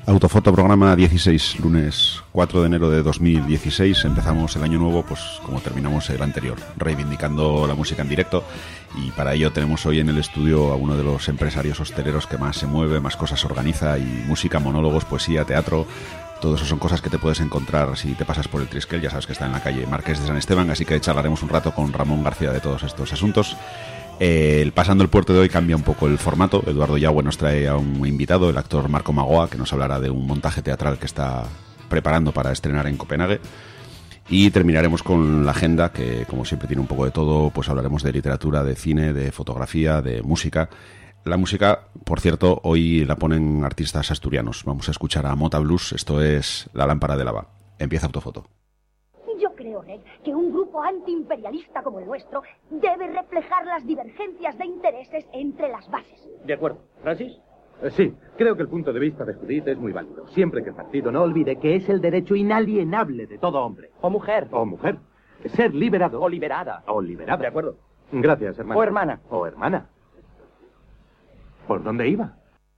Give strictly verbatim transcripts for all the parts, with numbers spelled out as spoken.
Autofoto programa dieciséis, lunes cuatro de enero de dos mil dieciséis. Empezamos el año nuevo pues como terminamos el anterior, reivindicando la música en directo, y para ello tenemos hoy en el estudio a uno de los empresarios hosteleros que más se mueve, más cosas organiza, y música, monólogos, poesía, teatro. Todo eso son cosas que te puedes encontrar si te pasas por el Triskel. Ya sabes que está en la calle Marqués de San Esteban, así que charlaremos un rato con Ramón García de todos estos asuntos. Eh, el Pasando el Puerto de hoy cambia un poco el formato. Eduardo Yagüe nos trae a un invitado, el actor Marco Magoa, que nos hablará de un montaje teatral que está preparando para estrenar en Copenhague. Y terminaremos con la agenda, que como siempre tiene un poco de todo. Pues hablaremos de literatura, de cine, de fotografía, de música. La música, por cierto, hoy la ponen artistas asturianos. Vamos a escuchar a Mota Blues. Esto es La Lámpara de Lava. Empieza Autofoto. Yo creo, Reg, que un grupo antiimperialista como el nuestro debe reflejar las divergencias de intereses entre las bases. De acuerdo. ¿Francis? Eh, sí, creo que el punto de vista de Judith es muy válido, siempre que el partido no olvide que es el derecho inalienable de todo hombre. O mujer. O mujer. Ser liberado. O liberada. O liberada. De acuerdo. Gracias, hermana. O hermana. O hermana. ¿Por dónde iba?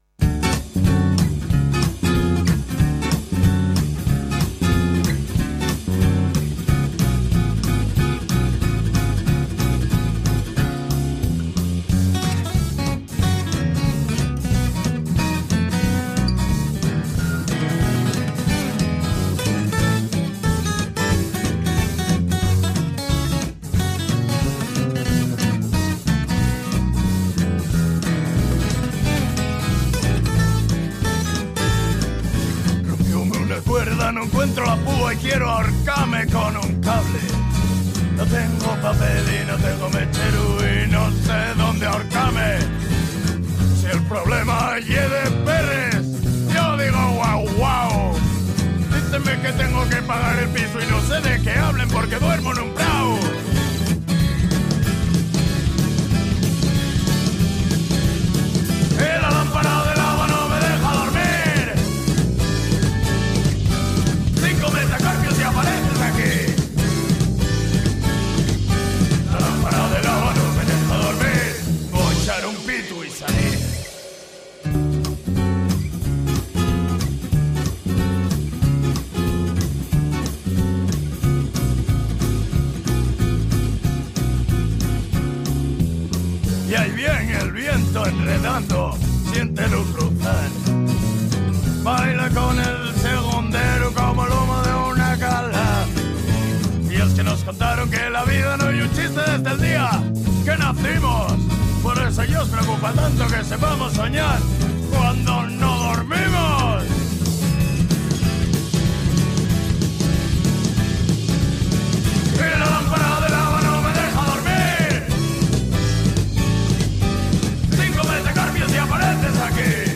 No encuentro la púa y quiero ahorcarme con un cable. No tengo papel y no tengo mechero y no sé dónde ahorcarme. Si el problema es de Pérez, yo digo guau guau. Dícenme que tengo que pagar el piso y no sé de qué hablen porque duermo en un prau. Y la lámpara del agua no me deja dormir. Metacarpios y apareces aquí. La lámpara del agua no me deja dormir. Voy a echar un pito y salir. Y ahí viene el viento enredando, siéntelo cruzar. Baila con el segundero como el humo de una cala. Y es que nos contaron que la vida no hay un chiste desde el día que nacimos. Por eso ya os preocupa tanto que sepamos soñar cuando no dormimos. Y la lámpara del agua no me deja dormir. Cinco metacarpios y apareces aquí.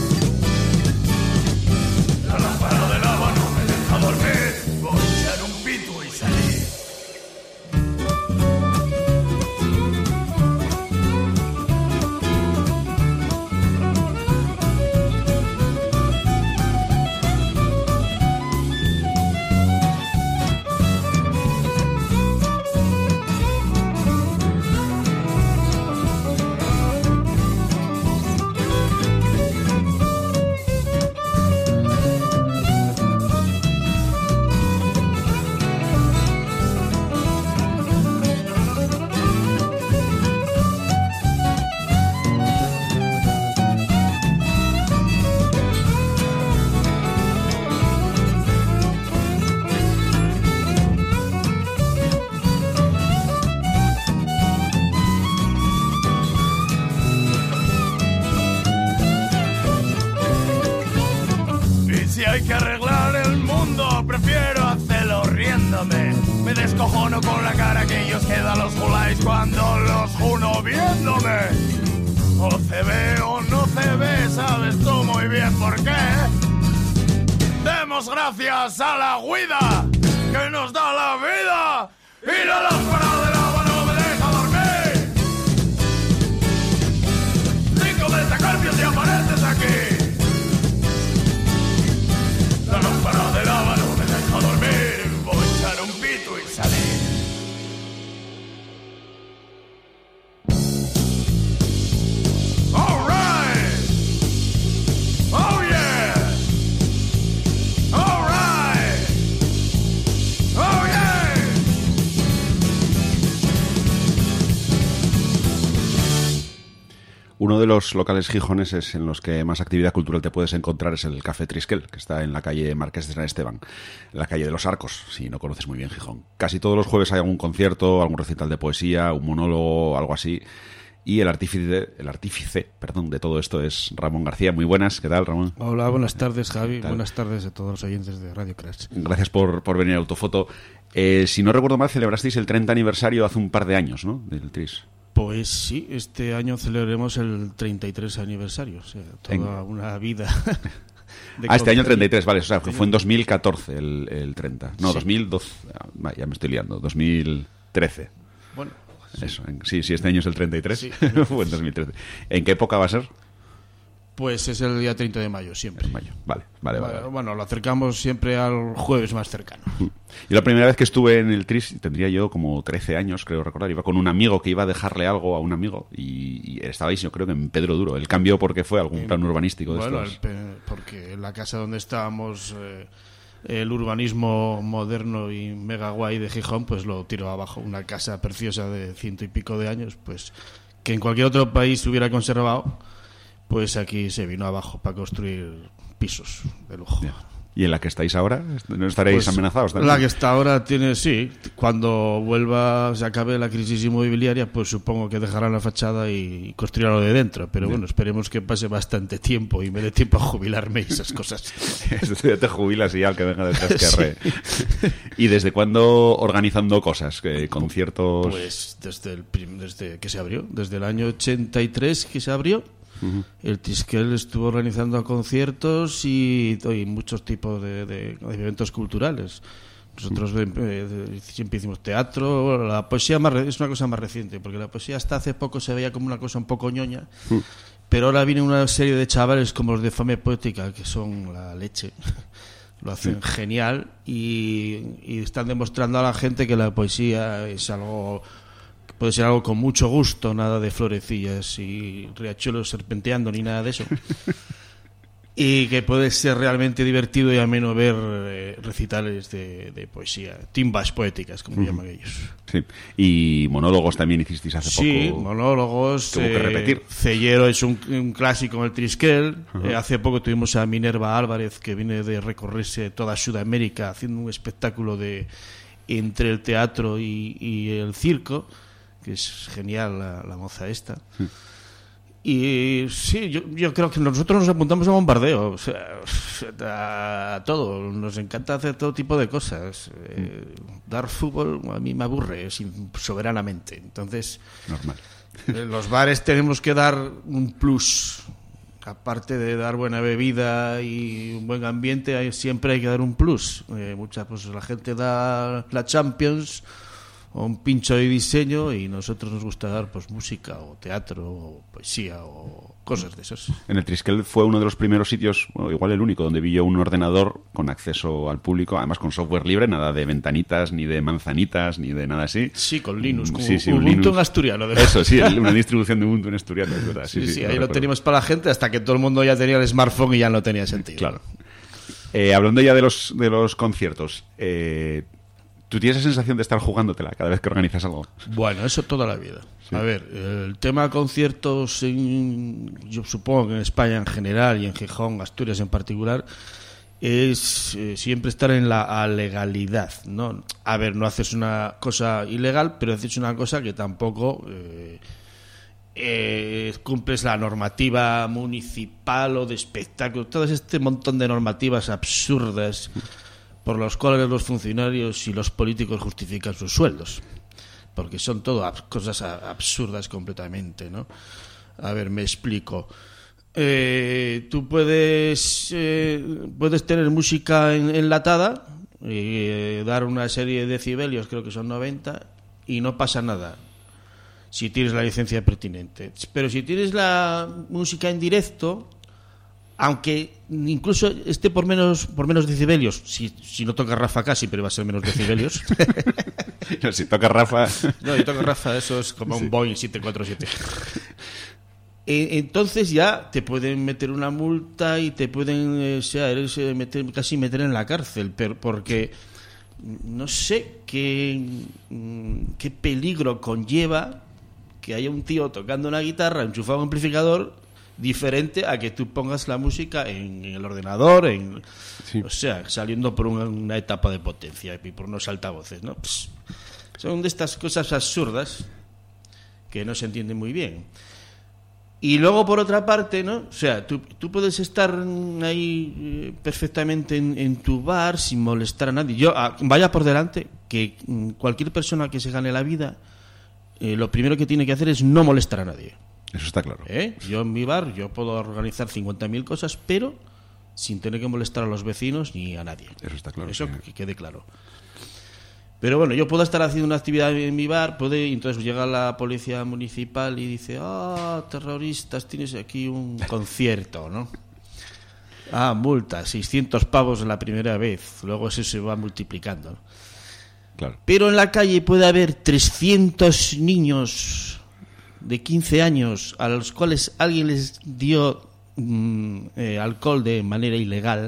La lámpara del agua no me deja dormir. Voy a echar un pito y salir. Hay que arreglar el mundo, prefiero hacerlo riéndome. Me descojono con la cara que ellos quedan los juláis cuando los juno viéndome. O se ve o no se ve, sabes tú muy bien por qué. Demos gracias a la huida que nos da la vida. Y la lámpara del agua no me deja dormir. Cinco metacarpios y apareces aquí. La lámpara del agua no me deja dormir. Voy a echar un pito y salir. All right. Oh yeah. Uno de los locales gijoneses en los que más actividad cultural te puedes encontrar es el Café Triskel, que está en la calle Marqués de San Esteban, en la calle de los Arcos, si no conoces muy bien Gijón. Casi todos los jueves hay algún concierto, algún recital de poesía, un monólogo, algo así. Y el artífice, el artífice, perdón, de todo esto es Ramón García. Muy buenas, ¿qué tal, Ramón? Hola, buenas tardes, Javi. Buenas tardes a todos los oyentes de Radio Crash. Gracias por, por venir a Autofoto. Eh, si no recuerdo mal, celebrasteis el treinta aniversario hace un par de años, ¿no? Del Tris. Pues sí, este año celebremos el treinta y tres aniversario, o sea, toda en... una vida. De ah, este año treinta y tres, vale, o sea, fue en dos mil catorce el, el treinta. No, sí. dos mil doce, ya me estoy liando, dos mil trece. Bueno, sí. Eso, en, sí, sí, este año es el treinta y tres, sí. Fue en dos mil trece. ¿En qué época va a ser? Pues es el día treinta de mayo, siempre. En mayo, vale, vale, vale, vale. Bueno, lo acercamos siempre al jueves más cercano. Y la primera vez que estuve en el Tris, tendría yo como trece años, creo recordar, iba con un amigo que iba a dejarle algo a un amigo y, y estabais, yo creo que en Pedro Duro. ¿El cambio porque fue algún plan urbanístico de bueno, estos? Bueno, porque en la casa donde estábamos... Eh, el urbanismo moderno y mega guay de Gijón, pues lo tiró abajo. Una casa preciosa de ciento y pico de años, pues que en cualquier otro país se hubiera conservado, pues aquí se vino abajo para construir pisos de lujo. Yeah. ¿Y en la que estáis ahora? ¿No estaréis pues amenazados también? La que está ahora tiene, sí. Cuando vuelva, se acabe la crisis inmobiliaria, pues supongo que dejarán la fachada y construirán lo de dentro. Pero bueno, esperemos que pase bastante tiempo y me dé tiempo a jubilarme y esas cosas. Ya te jubilas y ya el que venga detrás que arre. Sí. ¿Y desde cuándo organizando cosas? ¿Conciertos? Pues desde, el prim- desde que se abrió, desde el año ochenta y tres que se abrió. Uh-huh. El Triskel estuvo organizando conciertos y, y muchos tipos de, de, de eventos culturales. Nosotros uh-huh. eh, siempre hicimos teatro. La poesía más re- es una cosa más reciente, porque la poesía hasta hace poco se veía como una cosa un poco ñoña, uh-huh. pero ahora viene una serie de chavales como los de Fame Poética, que son la leche. Lo hacen sí. genial y, y están demostrando a la gente que la poesía es algo... Puede ser algo con mucho gusto, nada de florecillas y riachuelos serpenteando ni nada de eso. Y que puede ser realmente divertido y ameno ver eh, recitales de, de poesía, timbas poéticas, como uh-huh. llaman ellos. Sí. Y monólogos también hicisteis hace sí, poco. Sí, monólogos. Tuvo que repetir. Eh, Cellero es un, un clásico en el Triskel. Uh-huh. Eh, hace poco tuvimos a Minerva Álvarez, que viene de recorrerse toda Sudamérica haciendo un espectáculo de entre el teatro y, y el circo, que es genial la, la moza esta. Sí. Y sí, yo, yo creo que nosotros nos apuntamos a bombardeo, o sea, a, a todo. Nos encanta hacer todo tipo de cosas. Eh, dar fútbol a mí me aburre sin, soberanamente. Entonces, normal. En los bares tenemos que dar un plus. Aparte de dar buena bebida y un buen ambiente, hay, siempre hay que dar un plus. Eh, mucha, pues la gente da la Champions o un pincho de diseño y nosotros nos gusta dar pues música o teatro o poesía o cosas de esas. En el Triskel fue uno de los primeros sitios, bueno, igual el único, donde vi yo un ordenador con acceso al público, además con software libre, nada de ventanitas, ni de manzanitas, ni de nada así. Sí, con Linux, como sí, sí, Ubuntu Linux. En asturiano. De Eso, sí, una distribución de Ubuntu en asturiano, es verdad. Sí, sí, sí, sí ahí lo lo recuerdo. teníamos para la gente hasta que todo el mundo ya tenía el smartphone y ya no tenía sentido. Claro. Eh, hablando ya de los, de los conciertos, eh, ¿tú tienes la sensación de estar jugándotela cada vez que organizas algo? Bueno, eso toda la vida. Sí. A ver, el tema conciertos, en, yo supongo que en España en general y en Gijón, Asturias en particular, es eh, siempre estar en la legalidad, ¿no? A ver, no haces una cosa ilegal, pero haces una cosa que tampoco eh, eh, cumples la normativa municipal o de espectáculos, todo este montón de normativas absurdas por los cuales los funcionarios y los políticos justifican sus sueldos, porque son todo ab- cosas a- absurdas completamente, ¿no? A ver, me explico. Eh, tú puedes eh, puedes tener música en- enlatada y eh, dar una serie de decibelios, creo que son noventa, y no pasa nada si tienes la licencia pertinente. Pero si tienes la música en directo, aunque incluso esté por menos por menos decibelios, si, si no toca Rafa casi, pero va a ser menos decibelios. No, si toca Rafa... No, si toca Rafa, eso es como sí. Un Boeing siete cuatro siete. Entonces ya te pueden meter una multa y te pueden eh, sea, eres, eh, meter, casi meter en la cárcel, pero porque no sé qué, qué peligro conlleva que haya un tío tocando una guitarra, enchufado a un amplificador, diferente a que tú pongas la música en, en el ordenador, en, sí. o sea, saliendo por una, una etapa de potencia y por unos altavoces, ¿no? Pss, son de estas cosas absurdas que no se entienden muy bien. Y luego, por otra parte, ¿no? O sea, tú, tú puedes estar ahí eh, perfectamente en, en tu bar sin molestar a nadie. Yo, a, vaya por delante, que cualquier persona que se gane la vida, eh, lo primero que tiene que hacer es no molestar a nadie. Eso está claro. ¿Eh? Yo en mi bar, yo puedo organizar cincuenta mil cosas, pero sin tener que molestar a los vecinos ni a nadie. Eso está claro. Eso sí. que quede claro. Pero bueno, yo puedo estar haciendo una actividad en mi bar, puede, y entonces llega la policía municipal y dice, ah, oh, terroristas, tienes aquí un concierto, ¿no? Ah, multa, seiscientos pavos la primera vez, luego eso se va multiplicando, ¿no? Claro. Pero en la calle puede haber trescientos niños de quince años a los cuales alguien les dio mm, eh, alcohol de manera ilegal.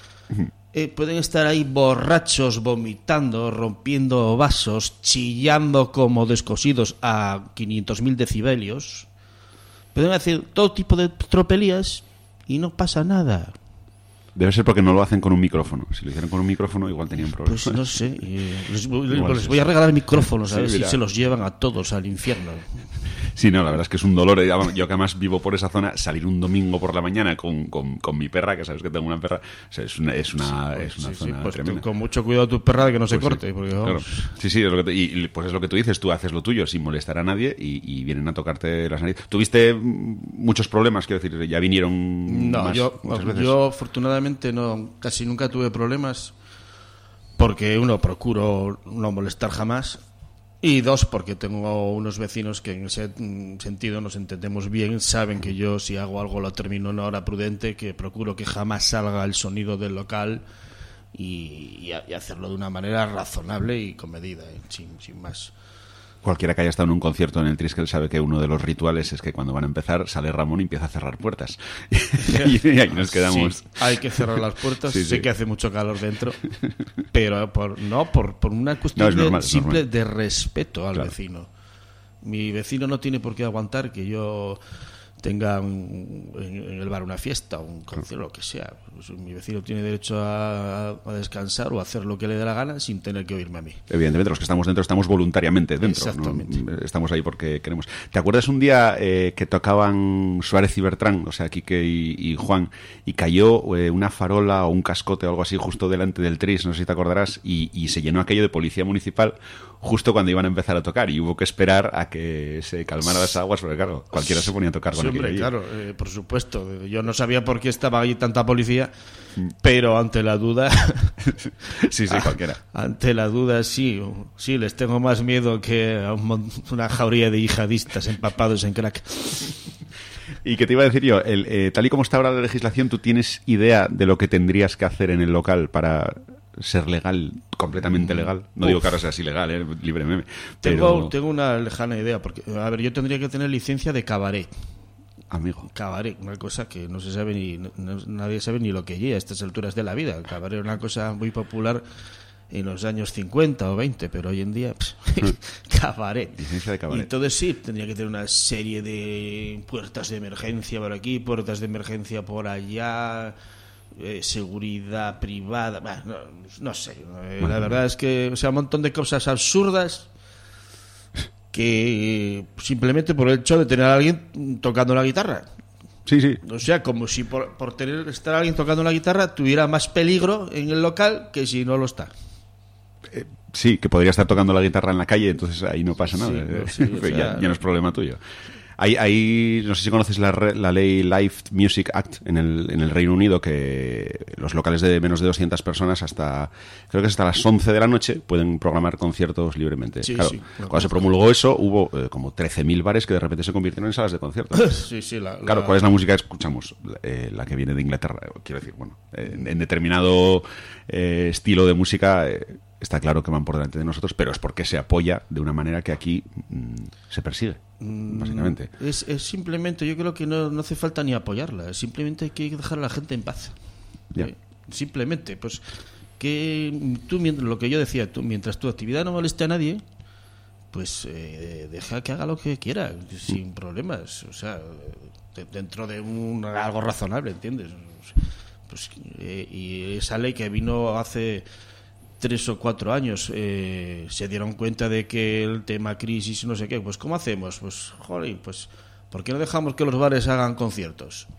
Eh, pueden estar ahí borrachos, vomitando, rompiendo vasos, chillando como descosidos a quinientos mil decibelios. Pueden hacer todo tipo de tropelías y no pasa nada. Debe ser porque no lo hacen con un micrófono. Si lo hicieran con un micrófono, igual tenían problemas. Pues no sé. Eh, les, les voy a regalar micrófonos, a ver sí, si se los llevan a todos al infierno. Sí, no, la verdad es que es un dolor. Yo que además vivo por esa zona, salir un domingo por la mañana con, con, con mi perra, que sabes que tengo una perra, o sea, es una, es una, sí, es una sí, zona sí, pues tremenda. Con mucho cuidado tu perra de que no se pues corte. Sí, porque, claro. sí, sí, es lo que te, y pues es lo que tú dices, tú haces lo tuyo sin molestar a nadie y, y vienen a tocarte las narices. ¿Tuviste muchos problemas? Quiero decir, ¿ya vinieron no, más, yo, muchas veces? yo afortunadamente no, casi nunca tuve problemas porque uno, procuro no molestar jamás. Y dos, porque tengo unos vecinos que en ese sentido nos entendemos bien, saben que yo si hago algo lo termino en una hora prudente, que procuro que jamás salga el sonido del local y, y hacerlo de una manera razonable y comedida, ¿eh? sin, sin más. Cualquiera que haya estado en un concierto en el Triskel sabe que uno de los rituales es que cuando van a empezar sale Ramón y empieza a cerrar puertas. Y ahí nos quedamos. Sí, hay que cerrar las puertas. Sí, sé sí. que hace mucho calor dentro, pero por, no por, por una cuestión no, normal, de, simple normal. de respeto al claro. vecino. Mi vecino no tiene por qué aguantar que yo tenga un, en, en el bar una fiesta, un concierto, lo que sea. Pues mi vecino tiene derecho a, a descansar o a hacer lo que le dé la gana sin tener que oírme a mí. Evidentemente, los que estamos dentro estamos voluntariamente dentro. Exactamente. ¿No? Estamos ahí porque queremos. ¿Te acuerdas un día eh, que tocaban Suárez y Bertrán, o sea, Quique y, y Juan, y cayó eh, una farola o un cascote o algo así justo delante del Tris, no sé si te acordarás, y, y se llenó aquello de policía municipal justo cuando iban a empezar a tocar y hubo que esperar a que se calmaran las aguas porque claro, cualquiera se ponía a tocar con sí, hombre, claro, eh, por supuesto. Yo no sabía por qué estaba allí tanta policía, mm. pero ante la duda sí, sí, cualquiera. Ante la duda sí, sí, les tengo más miedo que a un, una jauría de yihadistas empapados en crack. Y que te iba a decir yo, el, eh, tal y como está ahora la legislación, ¿tú tienes idea de lo que tendrías que hacer en el local para ser legal, completamente legal? No Uf. digo que ahora seas ilegal, eh, líbreme. Tengo, pero... tengo una lejana idea, porque, a ver, yo tendría que tener licencia de cabaret. Amigo. Cabaret, una cosa que no se sabe ni no, nadie sabe ni lo que es a estas alturas de la vida. El cabaret es una cosa muy popular en los años cincuenta o veinte, pero hoy en día pss, cabaret. Licencia de cabaret. Y entonces sí, tendría que tener una serie de puertas de emergencia por aquí, puertas de emergencia por allá, eh, seguridad privada, bah, no, no sé. Eh, la verdad es que, o sea, un montón de cosas absurdas que simplemente por el hecho de tener a alguien tocando la guitarra. Sí, sí. O sea, como si por, por tener estar alguien tocando la guitarra tuviera más peligro en el local que si no lo está. Eh, sí, que podría estar tocando la guitarra en la calle, entonces ahí no pasa nada. Sí, no, sí, o sea, ya, ya no es problema tuyo. Hay, hay, no sé si conoces la, la ley Live Music Act en el, en el Reino Unido, que los locales de menos de doscientas personas hasta, creo que hasta las once de la noche pueden programar conciertos libremente. Sí, claro, sí, cuando se promulgó eso, hubo eh, como trece mil bares que de repente se convirtieron en salas de conciertos. Sí, sí, la, claro, la... ¿cuál es la música que escuchamos? Eh, la que viene de Inglaterra, quiero decir, bueno, eh, en, en determinado eh, estilo de música... Eh, está claro que van por delante de nosotros, pero es porque se apoya de una manera que aquí mmm, se persigue, mm, básicamente. Es, es simplemente, yo creo que no, no hace falta ni apoyarla, simplemente hay que dejar a la gente en paz. Yeah. Eh, simplemente, pues que tú, lo que yo decía, tú, mientras tu actividad no moleste a nadie, pues eh, deja que haga lo que quiera, sin problemas, o sea, de, dentro de un algo razonable, ¿entiendes? Pues, eh, y esa ley que vino hace tres o cuatro años, eh, se dieron cuenta de que el tema crisis, no sé qué, pues ¿cómo hacemos? Pues, joder, pues, ¿por qué no dejamos que los bares hagan conciertos?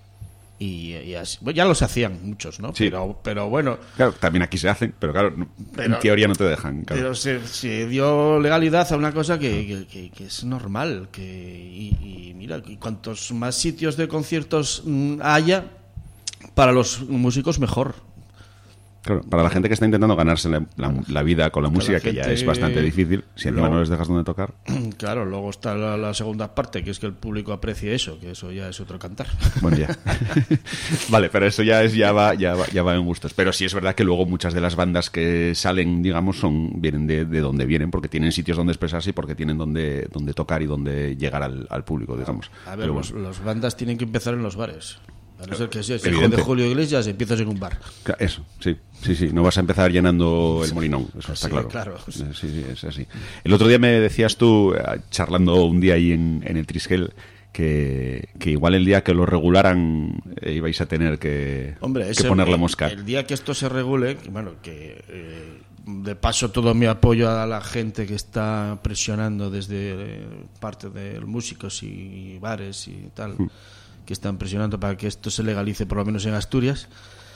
Y, y así, bueno, ya los hacían muchos, ¿no? Sí. Pero, pero bueno. Claro, también aquí se hacen, pero claro, no, pero, en teoría no te dejan. Claro. Pero se, se dio legalidad a una cosa que, que, que, que es normal. Que, y, y mira, y cuantos más sitios de conciertos haya, para los músicos mejor. Claro, para la gente que está intentando ganarse la, la, la vida con la música, que ya es bastante difícil, si encima luego, no les dejas donde tocar. Claro, luego está la, la segunda parte, que es que el público aprecie eso, que eso ya es otro cantar. Bueno, ya. Vale, pero eso ya es ya va, ya va, ya va en gustos. Pero sí es verdad que luego muchas de las bandas que salen, digamos, son vienen de, de donde vienen, porque tienen sitios donde expresarse y porque tienen donde, donde tocar y donde llegar al, al público, digamos. A ver, bueno. los, los bandas tienen que empezar en los bares. A no ser que seas hijo de Julio Iglesias, empiezas en un bar. Eso, sí, sí, sí. No vas a empezar llenando el Molinón, eso está sí, claro. claro. Sí, sí, es así. El otro día me decías tú, charlando un día ahí en, en el Triskel, que, que igual el día que lo regularan eh, ibais a tener que, Hombre, que ese, poner la el, mosca. El día que esto se regule, bueno, que eh, de paso todo mi apoyo a la gente que está presionando desde eh, parte de músicos y bares y tal... Mm. que están presionando para que esto se legalice por lo menos en Asturias.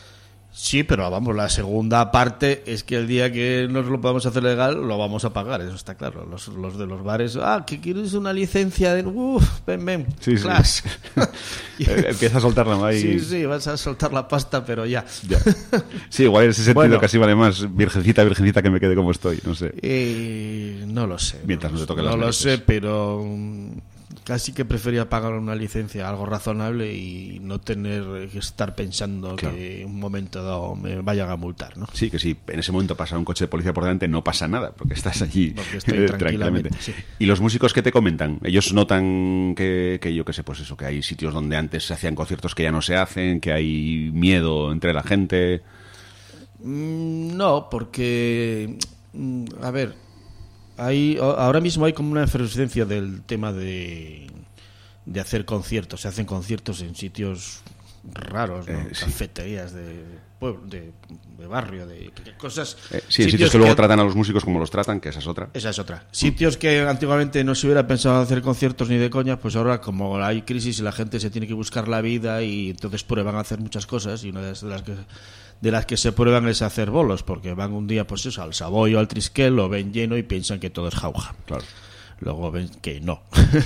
Sí, pero vamos, la segunda parte es que el día que nos lo podamos hacer legal lo vamos a pagar, eso está claro. Los, los de los bares, ah, que quieres una licencia de... Uf, ven, ven, sí, class. Sí. Empieza a soltarla ahí. Sí, sí, vas a soltar la pasta, pero ya. ya. Sí, igual en ese sentido bueno, casi vale más virgencita, virgencita que me quede como estoy, no sé. Eh, no lo sé. Mientras no, no te toque No las lo narices. sé, pero... Casi que prefería pagar una licencia algo razonable y no tener que estar pensando claro. que en un momento dado me vayan a multar, ¿no? Sí, que si en ese momento pasa un coche de policía por delante no pasa nada, porque estás allí porque estoy tranquilamente. tranquilamente. Sí. ¿Y los músicos qué te comentan? Ellos notan que, que yo qué sé, pues eso, que hay sitios donde antes se hacían conciertos que ya no se hacen, que hay miedo entre la gente. Mm, no, porque, a ver... Hay, ahora mismo hay como una efervescencia del tema de, de hacer conciertos. Se hacen conciertos en sitios raros, ¿no? eh, sí. Cafeterías de pueblo, de, de barrio, de, de cosas. Eh, sí, sitios, sitios que luego que, tratan a los músicos como los tratan, que esa es otra. Esa es otra. Sitios que antiguamente no se hubiera pensado hacer conciertos ni de coña, pues ahora como hay crisis y la gente se tiene que buscar la vida y entonces prueban a hacer muchas cosas y una de las que... de las que se prueban es hacer bolos, porque van un día pues eso, al Savoy o al Triskel, lo ven lleno y piensan que todo es jauja. Claro. Luego ven que no.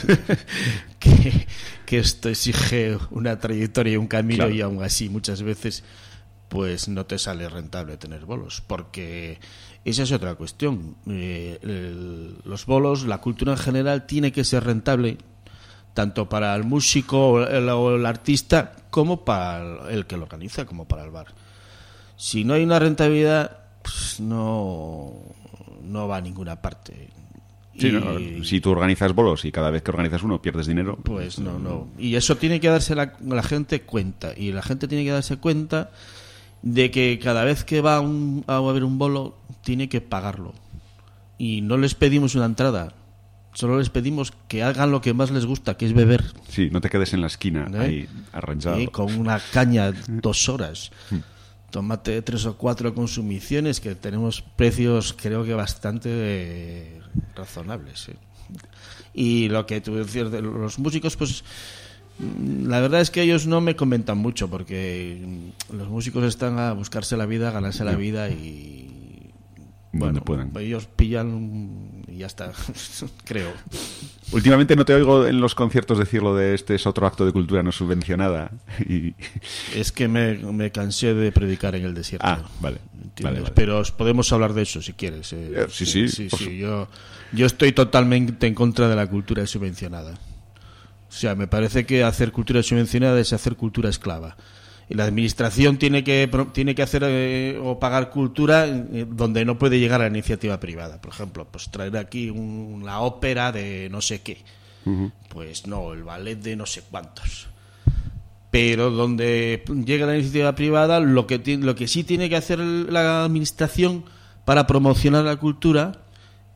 que, que esto exige una trayectoria y un camino, claro. Y aún así muchas veces pues no te sale rentable tener bolos, porque esa es otra cuestión. Eh, el, los bolos, la cultura en general tiene que ser rentable tanto para el músico o el, o el artista como para el, el que lo organiza, como para el bar. Si no hay una rentabilidad, pues no, no va a ninguna parte. Sí, y, no, si tú organizas bolos y cada vez que organizas uno pierdes dinero, pues no, no. Y eso tiene que darse la, la gente cuenta. Y la gente tiene que darse cuenta de que cada vez que va un, a haber un bolo, tiene que pagarlo. Y no les pedimos una entrada. Solo les pedimos que hagan lo que más les gusta, que es beber. Sí, no te quedes en la esquina, ¿eh? Ahí arranchado. ¿Eh? Con una caña dos horas. Tómate tres o cuatro consumiciones, que tenemos precios creo que bastante eh, razonables. ¿eh? Y lo que tú decías de los músicos, pues la verdad es que ellos no me comentan mucho, porque los músicos están a buscarse la vida, a ganarse la vida y... Bueno, puedan. Ellos pillan y ya está, creo. Últimamente no te oigo en los conciertos decirlo de este es otro acto de cultura no subvencionada. Y... Es que me, me cansé de predicar en el desierto. Ah, vale. vale, vale. Pero podemos hablar de eso si quieres. Eh, sí, sí. sí, sí, sí. Yo, yo estoy totalmente en contra de la cultura subvencionada. O sea, me parece que hacer cultura subvencionada es hacer cultura esclava. Y la administración tiene que tiene que hacer eh, o pagar cultura eh, donde no puede llegar a la iniciativa privada. Por ejemplo, pues traer aquí un, la ópera de no sé qué. Uh-huh. Pues no, el ballet de no sé cuántos. Pero donde llega la iniciativa privada, lo que lo que sí tiene que hacer la administración para promocionar la cultura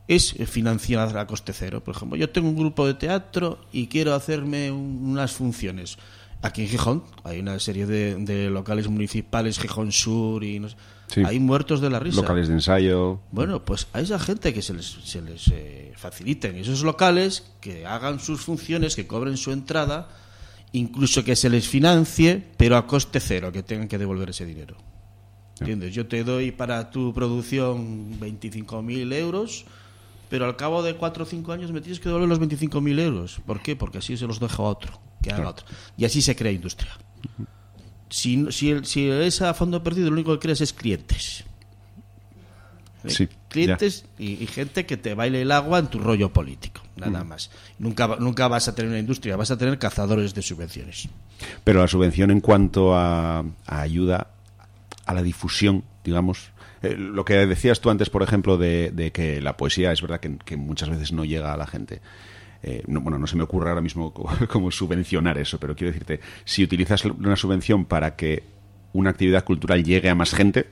es financiar a coste cero. Por ejemplo, yo tengo un grupo de teatro y quiero hacerme un, unas funciones. Aquí en Gijón hay una serie de, de locales municipales, Gijón Sur, y no sé, sí. Hay muertos de la risa. Locales de ensayo. Bueno, pues a esa gente que se les, se les eh, faciliten esos locales, que hagan sus funciones, que cobren su entrada, incluso que se les financie, pero a coste cero, que tengan que devolver ese dinero. ¿Entiendes? Yo te doy para tu producción veinticinco mil euros, pero al cabo de cuatro o cinco años me tienes que devolver los veinticinco mil euros. ¿Por qué? Porque así se los dejo a otro, que haga otro. Y así se crea industria. Si, si, el, si es a fondo perdido, lo único que creas es clientes. ¿Eh? Sí, clientes y, y gente que te baile el agua en tu rollo político, nada mm. más. Nunca, nunca vas a tener una industria, vas a tener cazadores de subvenciones. Pero la subvención en cuanto a, a ayuda a la difusión, digamos, eh, lo que decías tú antes, por ejemplo, de, de que la poesía es verdad que, que muchas veces no llega a la gente. Eh, no, bueno, no se me ocurre ahora mismo cómo, cómo subvencionar eso, pero quiero decirte, si utilizas una subvención para que una actividad cultural llegue a más gente,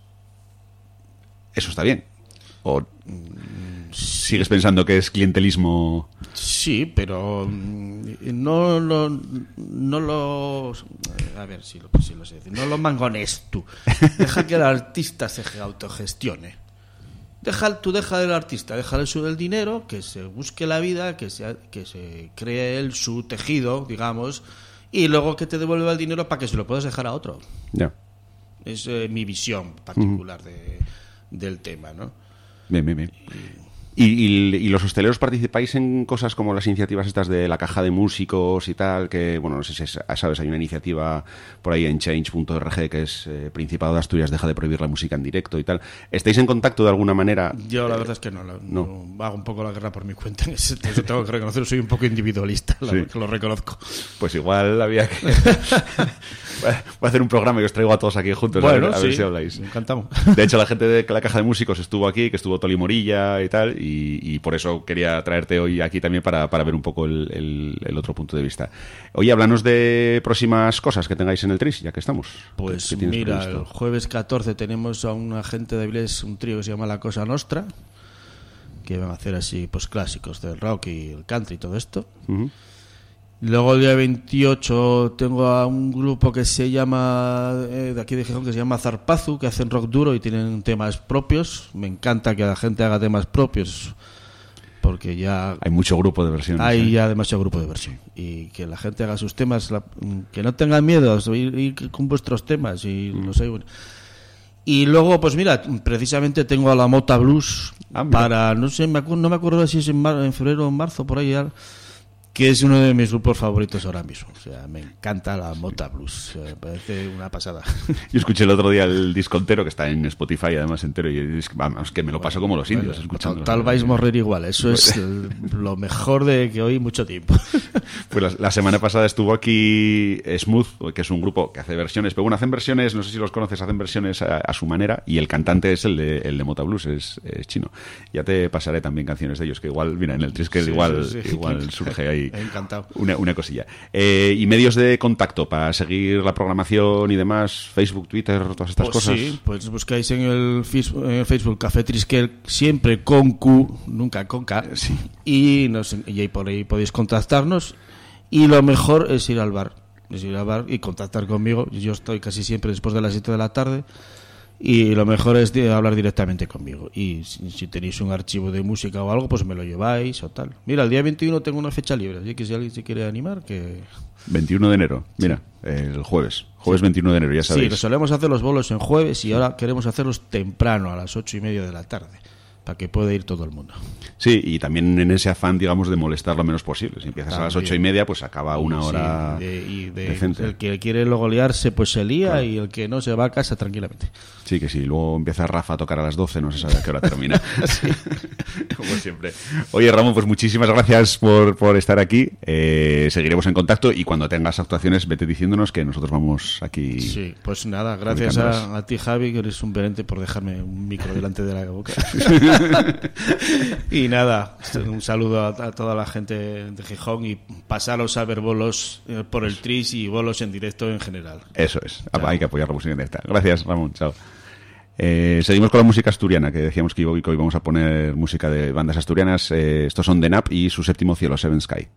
eso está bien. ¿O sigues pensando que es clientelismo? Sí, pero no lo... No lo a ver si lo, si lo sé decir. No lo mangones tú. Deja que el artista se autogestione. Deja, tú deja del artista, déjale su del dinero, que se busque la vida, que se, que se cree él su tejido, digamos, y luego que te devuelva el dinero para que se lo puedas dejar a otro. Ya. Es eh, mi visión particular uh-huh. de, del tema, ¿no? Bien, bien, bien. ¿Y, y, y los hosteleros participáis en cosas como las iniciativas estas de la caja de músicos y tal? Que, bueno, no sé si sabes, hay una iniciativa por ahí en change punto org que es eh, Principado de Asturias deja de prohibir la música en directo y tal. ¿Estáis en contacto de alguna manera? Yo la eh, verdad es que no, no, no. no. Hago un poco la guerra por mi cuenta. Eso tengo que reconocer, soy un poco individualista, sí. que lo reconozco. Pues igual había que... Voy a hacer un programa y os traigo a todos aquí juntos, bueno, a ver, a sí, ver si habláis. Me encantamos. De hecho, la gente de la caja de músicos estuvo aquí, que estuvo Toli Morilla y tal, y, y por eso quería traerte hoy aquí también para, para ver un poco el, el, el otro punto de vista. Oye, háblanos de próximas cosas que tengáis en el Tris, ya que estamos. Pues mira, previsto? El jueves catorce tenemos a una gente de Avilés, un trío que se llama La Cosa Nostra, que van a hacer así pues clásicos del rock y el country y todo esto. Uh-huh. Luego el día veintiocho tengo a un grupo que se llama, eh, de aquí de Gijón, que se llama Zarpazu, que hacen rock duro y tienen temas propios. Me encanta que la gente haga temas propios, porque ya... Hay mucho grupo de versiones. Hay ¿eh? ya demasiado grupo de versión. Y que la gente haga sus temas, la, que no tengan miedo a ir, ir con vuestros temas. Y mm. los hay, bueno. Y luego, pues mira, precisamente tengo a la Mota Blues ah, para, no sé, me acuerdo, no me acuerdo si es en, mar, en febrero o en marzo, por ahí ya, que es uno de mis grupos favoritos ahora mismo. O sea, me encanta la Mota Blues, me parece una pasada. Yo escuché el otro día el disco entero, que está en Spotify además entero, y es, vamos, que me lo paso bueno, como los indios bueno, escuchando. Tal vais a morir igual, eso es el, lo mejor de que oí mucho tiempo. Pues la, la semana pasada estuvo aquí Smooth, que es un grupo que hace versiones, pero bueno, hacen versiones, no sé si los conoces, hacen versiones a, a su manera, y el cantante es el de, el de Mota Blues, es, es chino. Ya te pasaré también canciones de ellos, que igual, mira, en el Triskel sí, igual, sí, sí. igual surge ahí encantado. Una, una cosilla. Eh, y medios de contacto para seguir la programación y demás, Facebook, Twitter, todas estas pues cosas. Sí, pues buscáis en el, en el Facebook Café Triskel, siempre con Q, nunca con K, sí. y, nos, y ahí por ahí podéis contactarnos. Y lo mejor es ir al bar, es ir al bar y contactar conmigo. Yo estoy casi siempre después de las siete de la tarde. Y lo mejor es de hablar directamente conmigo. Y si, si tenéis un archivo de música o algo, pues me lo lleváis o tal. Mira, el día veintiuno tengo una fecha libre, así que si alguien se quiere animar, que... veintiuno de enero, mira, sí. El jueves. Jueves sí. veintiuno de enero, ya sabéis. Sí, solemos hacer los bolos en jueves y ahora queremos hacerlos temprano, a las ocho y media de la tarde, para que pueda ir todo el mundo. Sí, y también en ese afán, digamos, de molestar lo menos posible. Si empiezas también a las ocho y media, pues acaba una hora sí, de, y de, decente. El que quiere luego liarse, pues se lía, claro. Y el que no se va a casa tranquilamente. Sí, que si luego empieza Rafa a tocar a las doce, no se sabe a qué hora termina. Sí. Como siempre. Oye, Ramón, pues muchísimas gracias por, por estar aquí. Eh, seguiremos en contacto y cuando tengas actuaciones, vete diciéndonos que nosotros vamos aquí. Sí, pues nada, gracias a, a ti, Javi, que eres un berente por dejarme un micro delante de la boca. Y nada, un saludo a, a toda la gente de Gijón y pasaros a ver bolos eh, por el Tris y bolos en directo en general. Eso es, chao. Hay que apoyar la música en directa. Gracias, Ramón, chao. Eh, seguimos con la música asturiana, que decíamos que hoy, que hoy vamos a poner música de bandas asturianas. Eh, estos son The Nap y su séptimo cielo, Seven Sky.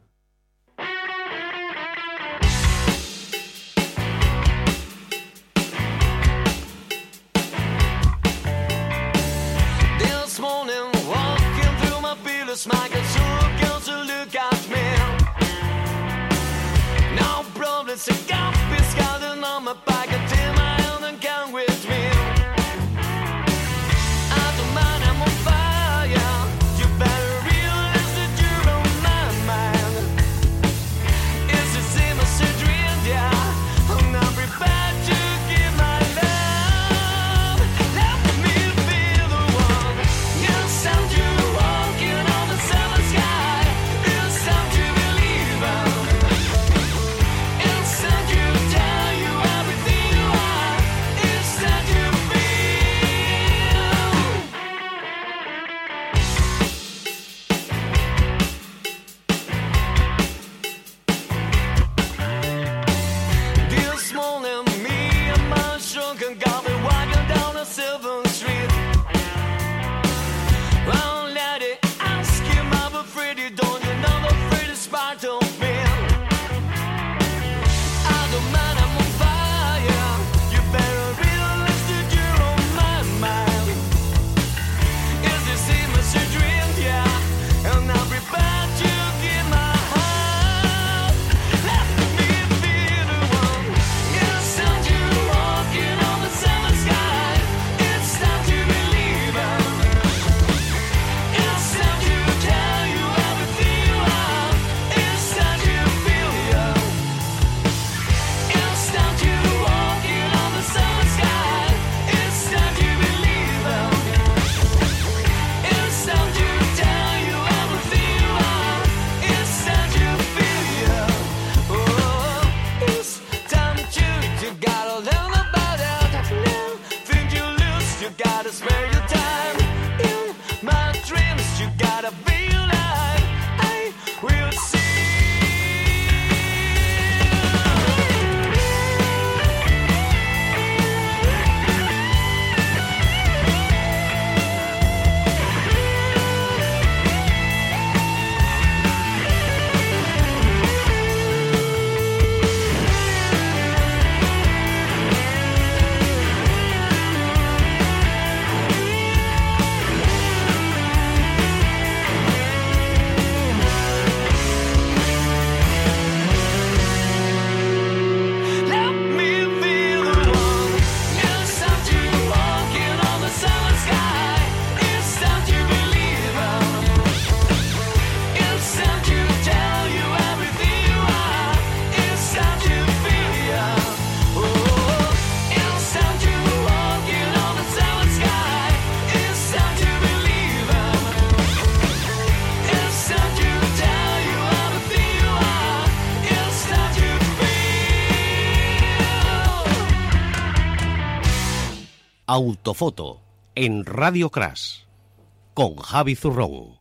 Autofoto en Radio Crash con Javi Zurrón.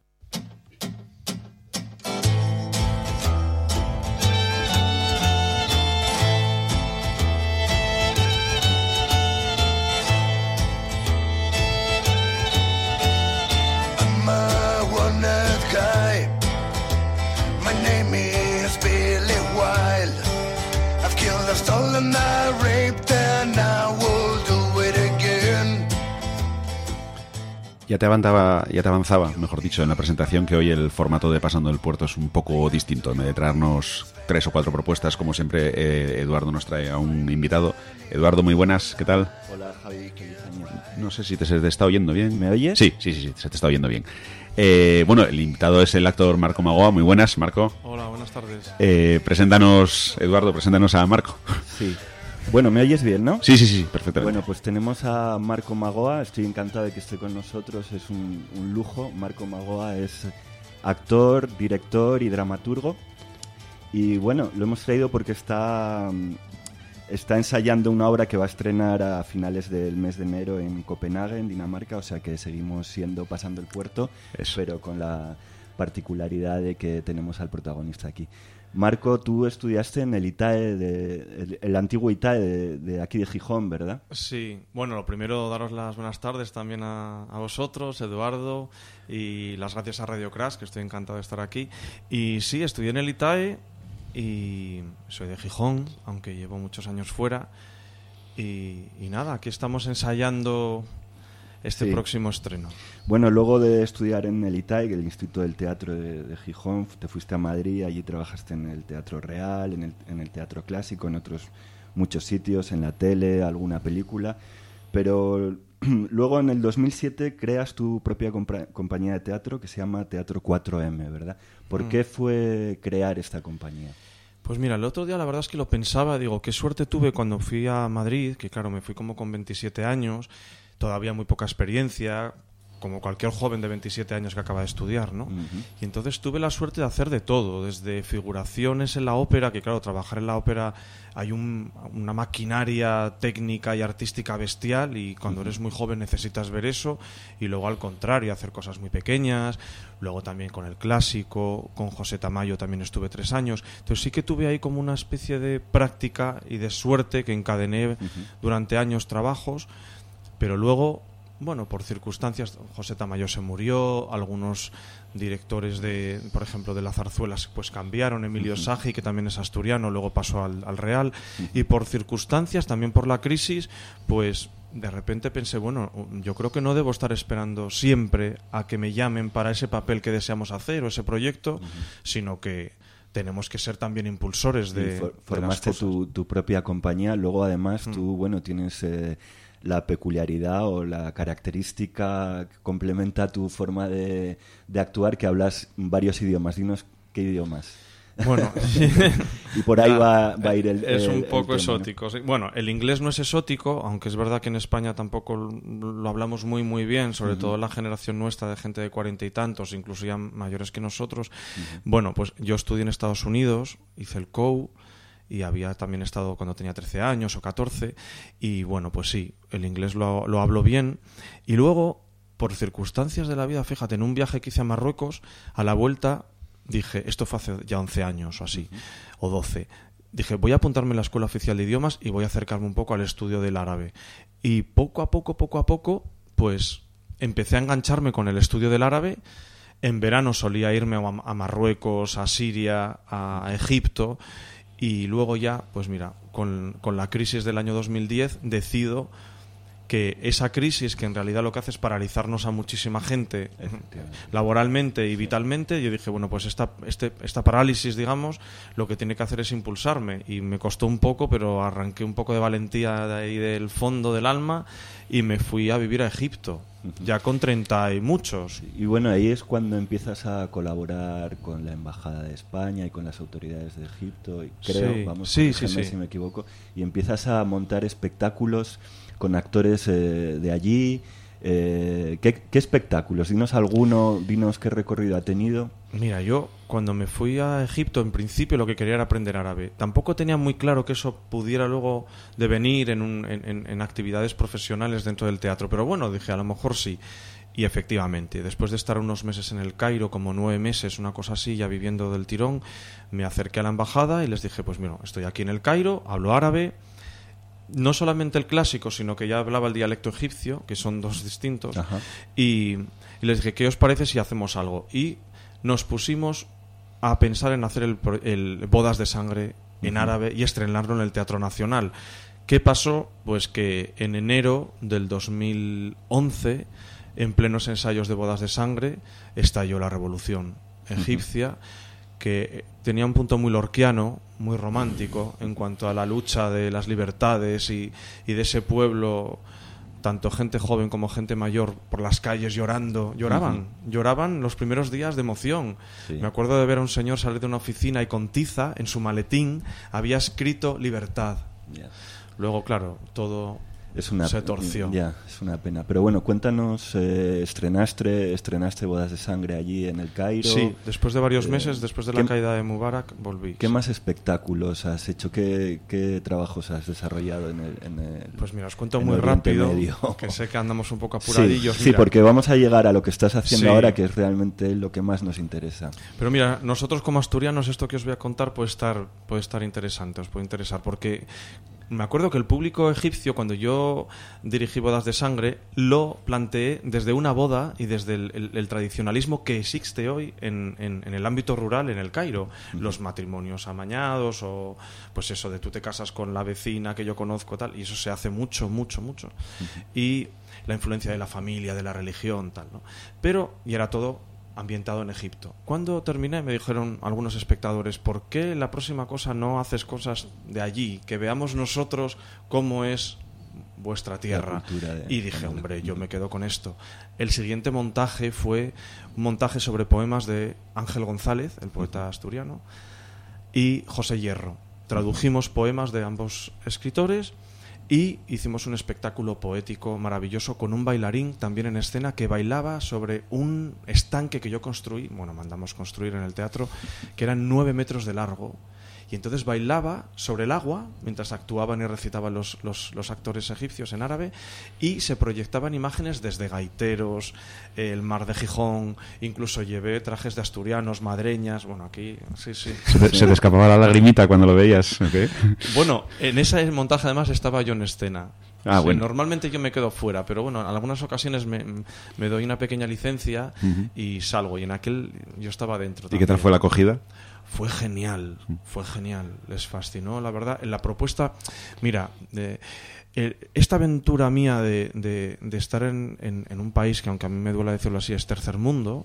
Ya te avanzaba, ya te avanzaba, mejor dicho, en la presentación que hoy el formato de Pasando del Puerto es un poco distinto. En vez de traernos tres o cuatro propuestas, como siempre, eh, Eduardo nos trae a un invitado. Eduardo, muy buenas, ¿qué tal? Hola, Javi, ¿qué año? No sé si te, se te está oyendo bien. ¿Me oyes? Sí, sí, sí, sí, se te está oyendo bien. Eh, bueno, el invitado es el actor Marco Magoa. Muy buenas, Marco. Hola, buenas tardes. Eh, preséntanos, Eduardo, preséntanos a Marco. Sí. Bueno, ¿me oyes bien, no? Sí, sí, sí, perfectamente. Bueno, pues tenemos a Marco Magoa. Estoy encantado de que esté con nosotros. Es un, un lujo. Marco Magoa es actor, director y dramaturgo. Y bueno, lo hemos traído porque está, está ensayando una obra que va a estrenar a finales del mes de enero en Copenhague, en Dinamarca. O sea que seguimos siendo Pasando el Puerto, Eso. pero con la particularidad de que tenemos al protagonista aquí. Marco, tú estudiaste en el I T A E, de, el, el antiguo I T A E de, de aquí de Gijón, ¿verdad? Sí, bueno, lo primero daros las buenas tardes también a, a vosotros, Eduardo, y las gracias a Radio Crash, que estoy encantado de estar aquí. Y sí, estudié en el I T A E y soy de Gijón, aunque llevo muchos años fuera. Y, y nada, aquí estamos ensayando este sí. próximo estreno. Bueno, luego de estudiar en el I T A E, el Instituto del Teatro de, de Gijón, te fuiste a Madrid, allí trabajaste en el Teatro Real, en el, en el Teatro Clásico, en otros muchos sitios, en la tele, alguna película, pero luego en el dos mil siete creas tu propia compa- compañía de teatro que se llama Teatro cuatro eme, ¿verdad? ¿Por mm. qué fue crear esta compañía? Pues mira, el otro día la verdad es que lo pensaba, digo, qué suerte tuve cuando fui a Madrid, que claro, me fui como con veintisiete años, todavía muy poca experiencia, como cualquier joven de veintisiete años que acaba de estudiar, ¿no? Uh-huh. Y entonces tuve la suerte de hacer de todo, desde figuraciones en la ópera, que claro, trabajar en la ópera hay un, una maquinaria técnica y artística bestial y cuando uh-huh. eres muy joven necesitas ver eso, y luego al contrario, hacer cosas muy pequeñas, luego también con el clásico, con José Tamayo también estuve tres años, entonces sí que tuve ahí como una especie de práctica y de suerte que encadené uh-huh. durante años trabajos, pero luego... Bueno, por circunstancias, José Tamayo se murió, algunos directores, de, por ejemplo, de la Zarzuela pues cambiaron, Emilio uh-huh. Sagi, que también es asturiano, luego pasó al, al Real, uh-huh. y por circunstancias, también por la crisis, pues de repente pensé, bueno, yo creo que no debo estar esperando siempre a que me llamen para ese papel que deseamos hacer o ese proyecto, uh-huh. sino que tenemos que ser también impulsores de, for, de formaste las cosas. Tu, tu propia compañía, luego además uh-huh. tú, bueno, tienes... Eh, la peculiaridad o la característica que complementa tu forma de, de actuar, que hablas varios idiomas. Dinos qué idiomas. Bueno, y por ahí va, va a ir el Es el, un poco el tema, exótico. ¿no? Sí. Bueno, el inglés no es exótico, aunque es verdad que en España tampoco lo hablamos muy muy bien, sobre uh-huh. todo la generación nuestra de gente de cuarenta y tantos, incluso ya mayores que nosotros. Uh-huh. Bueno, pues yo estudié en Estados Unidos, hice el C O U, y había también estado cuando tenía trece años o catorce, y bueno, pues sí, el inglés lo, lo hablo bien. Y luego, por circunstancias de la vida, fíjate, en un viaje que hice a Marruecos, a la vuelta dije, esto fue hace ya once años o así, uh-huh. o doce, dije, voy a apuntarme en la Escuela Oficial de Idiomas y voy a acercarme un poco al estudio del árabe. Y poco a poco, poco a poco, pues empecé a engancharme con el estudio del árabe. En verano solía irme a, a Marruecos, a Siria, a, a Egipto. Y luego ya, pues mira, con, con la crisis del año dos mil diez decido que esa crisis, que en realidad lo que hace es paralizarnos a muchísima gente laboralmente y vitalmente, yo dije, bueno, pues esta, este, esta parálisis, digamos, lo que tiene que hacer es impulsarme. Y me costó un poco, pero arranqué un poco de valentía de ahí del fondo del alma y me fui a vivir a Egipto, ya con treinta y muchos. Y bueno, ahí es cuando empiezas a colaborar con la Embajada de España y con las autoridades de Egipto, y creo, sí, vamos, sí, sí, sí. si me equivoco, y empiezas a montar espectáculos con actores eh, de allí. Eh, ¿qué, ¿Qué espectáculos? Dinos alguno, dinos qué recorrido ha tenido. Mira, yo cuando me fui a Egipto, en principio lo que quería era aprender árabe. Tampoco tenía muy claro que eso pudiera luego devenir en, un, en, en actividades profesionales dentro del teatro, pero bueno, dije, a lo mejor sí. Y efectivamente, después de estar unos meses en el Cairo, como nueve meses, una cosa así, ya viviendo del tirón, me acerqué a la embajada y les dije, pues mira, estoy aquí en el Cairo, hablo árabe. No solamente el clásico, sino que ya hablaba el dialecto egipcio, que son dos distintos. Y, y les dije, ¿qué os parece si hacemos algo? Y nos pusimos a pensar en hacer el, el Bodas de Sangre en uh-huh. árabe y estrenarlo en el Teatro Nacional. ¿Qué pasó? Pues que en enero del dos mil once, en plenos ensayos de Bodas de Sangre, estalló la revolución egipcia, uh-huh. que tenía un punto muy lorquiano, muy romántico, en cuanto a la lucha de las libertades y, y de ese pueblo, tanto gente joven como gente mayor, por las calles llorando. Lloraban, uh-huh. lloraban los primeros días de emoción. Sí. Me acuerdo de ver a un señor salir de una oficina y con tiza, en su maletín, había escrito libertad. Yeah. Luego, claro, todo... Es una, se torció. Ya, es una pena. Pero bueno, cuéntanos, eh, estrenaste, estrenaste Bodas de Sangre allí en el Cairo. Sí, después de varios eh, meses, después de la caída de Mubarak, volví. ¿Qué sí. más espectáculos has hecho? ¿Qué, qué trabajos has desarrollado en el, en el Pues mira, os cuento en muy Oriente rápido, Medio? que sé que andamos un poco apuradillos. Sí, mira. sí, porque vamos a llegar a lo que estás haciendo Sí. ahora, que es realmente lo que más nos interesa. Pero mira, nosotros como asturianos, esto que os voy a contar puede estar, puede estar interesante, os puede interesar, porque me acuerdo que el público egipcio, cuando yo dirigí Bodas de Sangre, lo planteé desde una boda y desde el, el, el tradicionalismo que existe hoy en, en, en el ámbito rural en el Cairo. Uh-huh. Los matrimonios amañados o pues eso de tú te casas con la vecina que yo conozco tal, y eso se hace mucho, mucho, mucho. Uh-huh. Y la influencia de la familia, de la religión, tal, ¿no? Pero, y era todo ambientado en Egipto. Cuando terminé me dijeron algunos espectadores, ¿por qué la próxima cosa no haces cosas de allí? Que veamos nosotros cómo es vuestra tierra. De... Y dije, hombre, yo me quedo con esto. El siguiente montaje fue un montaje sobre poemas de Ángel González, el poeta asturiano, y José Hierro. Tradujimos poemas de ambos escritores y hicimos un espectáculo poético maravilloso con un bailarín también en escena que bailaba sobre un estanque que yo construí, bueno, mandamos construir en el teatro, que eran nueve metros de largo. Y entonces bailaba sobre el agua mientras actuaban y recitaban los, los, los actores egipcios en árabe, y se proyectaban imágenes desde gaiteros, el mar de Gijón, incluso llevé trajes de asturianos, madreñas, bueno, aquí, sí, sí. Se te, se te escapaba la lagrimita cuando lo veías, ¿okay? Bueno, en ese montaje además estaba yo en escena. Ah, sí, bueno. Normalmente yo me quedo fuera, pero bueno, en algunas ocasiones me, me doy una pequeña licencia uh-huh. y salgo, y en aquel yo estaba dentro. ¿Y también. qué tal fue la acogida? Fue genial, fue genial, les fascinó, la verdad. En la propuesta, mira, de, eh, esta aventura mía de, de, de estar en, en, en un país que, aunque a mí me duela decirlo así, es tercer mundo,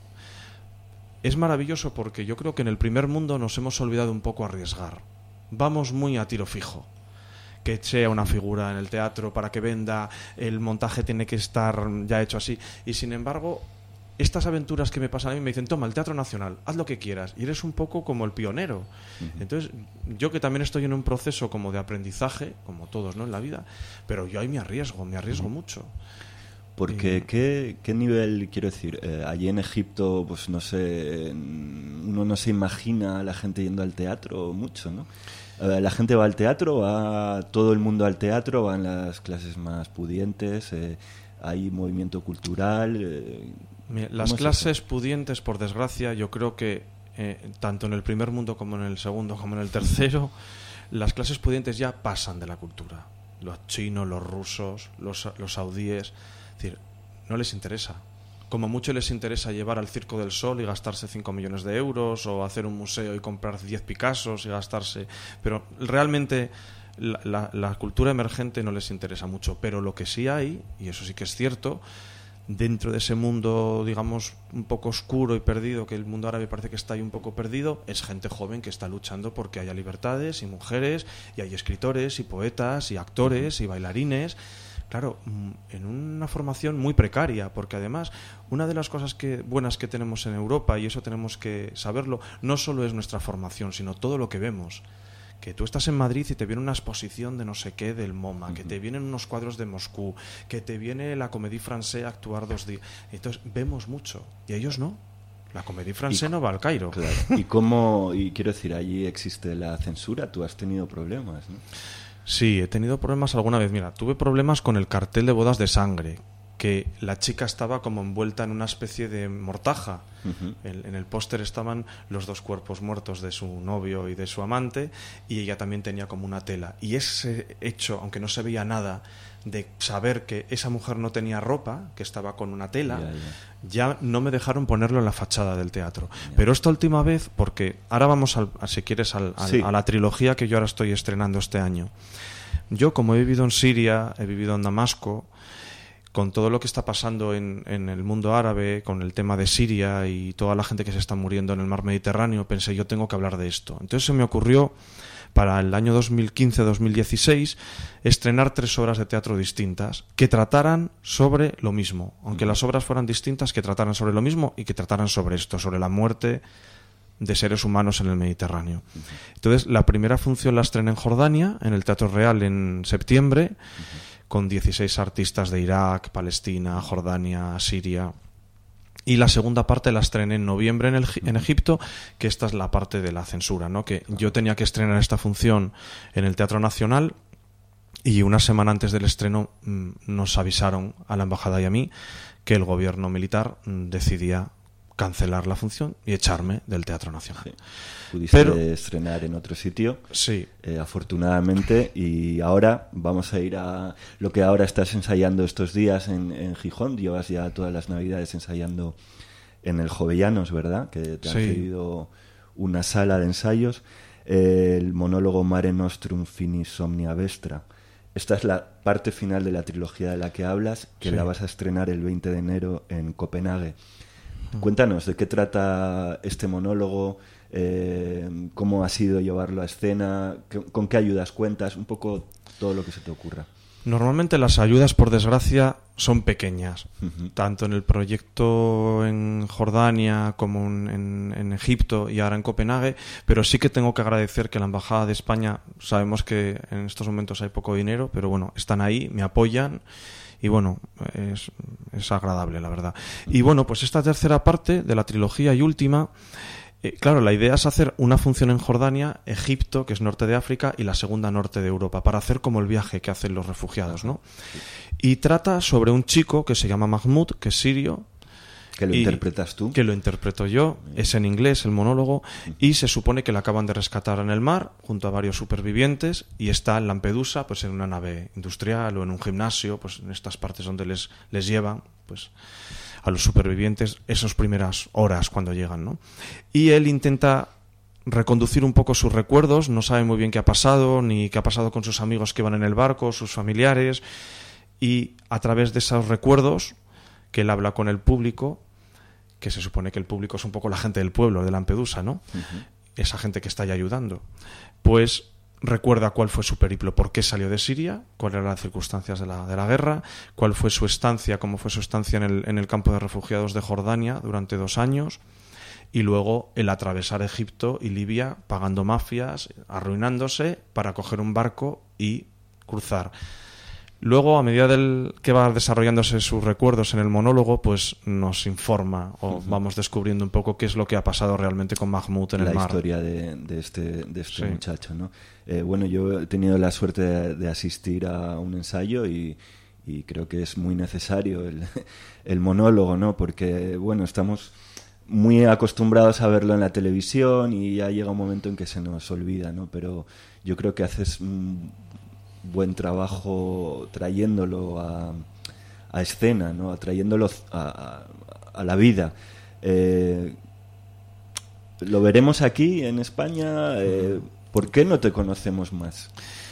es maravilloso porque yo creo que en el primer mundo nos hemos olvidado un poco arriesgar. Vamos muy a tiro fijo. Que sea una figura en el teatro para que venda, el montaje tiene que estar ya hecho así. Y sin embargo, estas aventuras que me pasan a mí me dicen, toma, el Teatro Nacional, haz lo que quieras. Y eres un poco como el pionero. Uh-huh. Entonces, yo que también estoy en un proceso como de aprendizaje, como todos, ¿no?, en la vida, pero yo ahí me arriesgo, me arriesgo uh-huh. mucho. Porque, y... ¿qué, ¿qué nivel, quiero decir? Eh, allí en Egipto, pues no sé, uno no se imagina a la gente yendo al teatro mucho, ¿no? Eh, la gente va al teatro, va todo el mundo al teatro, van las clases más pudientes, eh, hay movimiento cultural... Eh, Mira, las clases eso? pudientes, por desgracia, yo creo que eh, tanto en el primer mundo como en el segundo como en el tercero, las clases pudientes ya pasan de la cultura. Los chinos, los rusos, los, los saudíes, es decir, no les interesa. Como mucho les interesa llevar al Circo del Sol y gastarse cinco millones de euros, o hacer un museo y comprar diez Picassos y gastarse... Pero realmente la, la, la cultura emergente no les interesa mucho. Pero lo que sí hay, y eso sí que es cierto, dentro de ese mundo, digamos, un poco oscuro y perdido, que el mundo árabe parece que está ahí un poco perdido, es gente joven que está luchando porque haya libertades y mujeres, y hay escritores y poetas y actores y bailarines. Claro, en una formación muy precaria, porque además una de las cosas que, buenas que tenemos en Europa, y eso tenemos que saberlo, no solo es nuestra formación, sino todo lo que vemos. Que tú estás en Madrid y te viene una exposición de no sé qué del MoMA, uh-huh. que te vienen unos cuadros de Moscú, que te viene la Comédie Française a actuar dos días. Entonces vemos mucho, y ellos no. La Comédie Française no va al Cairo. Claro. ¿Y cómo, y quiero decir, allí existe la censura? Tú has tenido problemas, ¿no? Sí, he tenido problemas alguna vez. Mira, tuve problemas con el cartel de Bodas de Sangre, que la chica estaba como envuelta en una especie de mortaja. Uh-huh. En, en el póster estaban los dos cuerpos muertos de su novio y de su amante, y ella también tenía como una tela. Y ese hecho, aunque no se veía nada, de saber que esa mujer no tenía ropa, que estaba con una tela, yeah, yeah. ya no me dejaron ponerlo en la fachada del teatro. Yeah. Pero esta última vez, porque ahora vamos, al, a, si quieres, al, al, sí. a la trilogía que yo ahora estoy estrenando este año. Yo, como he vivido en Siria, he vivido en Damasco, con todo lo que está pasando en, en el mundo árabe, con el tema de Siria y toda la gente que se está muriendo en el mar Mediterráneo, pensé, yo tengo que hablar de esto. Entonces se me ocurrió, para el año dos mil quince dos mil dieciséis, estrenar tres obras de teatro distintas que trataran sobre lo mismo. Aunque las obras fueran distintas, que trataran sobre lo mismo y que trataran sobre esto, sobre la muerte de seres humanos en el Mediterráneo. Entonces, la primera función la estrené en Jordania, en el Teatro Real, en septiembre, con dieciséis artistas de Irak, Palestina, Jordania, Siria. Y la segunda parte la estrené en noviembre en, el, en Egipto, que esta es la parte de la censura, ¿no? Que yo tenía que estrenar esta función en el Teatro Nacional y una semana antes del estreno mmm, nos avisaron a la embajada y a mí que el gobierno militar mmm, decidía cancelar la función y echarme del Teatro Nacional. Sí. Pudiste Pero, estrenar en otro sitio, sí. eh, afortunadamente, y ahora vamos a ir a lo que ahora estás ensayando estos días en, en Gijón. Llevas ya todas las navidades ensayando en el Jovellanos, ¿verdad? Que te han Sí. cedido una sala de ensayos. Eh, el monólogo Mare Nostrum Finis Somnia Vestra. Esta es la parte final de la trilogía de la que hablas, que Sí. la vas a estrenar el veinte de enero en Copenhague. Cuéntanos, ¿de qué trata este monólogo? Eh, ¿Cómo ha sido llevarlo a escena? ¿Con qué ayudas cuentas? Un poco todo lo que se te ocurra. Normalmente las ayudas, por desgracia, son pequeñas, Uh-huh. tanto en el proyecto en Jordania como en, en, en Egipto y ahora en Copenhague, pero sí que tengo que agradecer que la Embajada de España, sabemos que en estos momentos hay poco dinero, pero bueno, están ahí, me apoyan. Y bueno, es, es agradable, la verdad. Y bueno, pues esta tercera parte de la trilogía y última, eh, claro, la idea es hacer una función en Jordania, Egipto, que es norte de África, y la segunda norte de Europa, para hacer como el viaje que hacen los refugiados, ¿no? Y trata sobre un chico que se llama Mahmoud, que es sirio. ¿Que lo y interpretas tú? Que lo interpreto yo, es en inglés el monólogo, y se supone que lo acaban de rescatar en el mar junto a varios supervivientes y está en Lampedusa, pues en una nave industrial o en un gimnasio, pues en estas partes donde les, les llevan pues a los supervivientes esas primeras horas cuando llegan, ¿no? Y él intenta reconducir un poco sus recuerdos, no sabe muy bien qué ha pasado, ni qué ha pasado con sus amigos que van en el barco, sus familiares, y a través de esos recuerdos que él habla con el público, que se supone que el público es un poco la gente del pueblo de Lampedusa, ¿no? Uh-huh. Esa gente que está ahí ayudando. Pues recuerda cuál fue su periplo, por qué salió de Siria, cuáles eran las circunstancias de la, de la guerra, cuál fue su estancia, cómo fue su estancia en el, en el campo de refugiados de Jordania durante dos años, y luego el atravesar Egipto y Libia pagando mafias, arruinándose para coger un barco y cruzar. Luego, a medida del que va desarrollándose sus recuerdos en el monólogo, pues nos informa o uh-huh. vamos descubriendo un poco qué es lo que ha pasado realmente con Mahmoud en la el mar. La historia de, de este, de este sí. muchacho, ¿no? Eh, bueno, yo he tenido la suerte de, de asistir a un ensayo y, y creo que es muy necesario el, el monólogo, ¿no? Porque, bueno, estamos muy acostumbrados a verlo en la televisión y ya llega un momento en que se nos olvida, ¿no? Pero yo creo que haces un buen trabajo trayéndolo a, a escena, ¿no? Trayéndolo a, a, a la vida. Eh, lo veremos aquí en España. Eh, ¿Por qué no te conocemos más?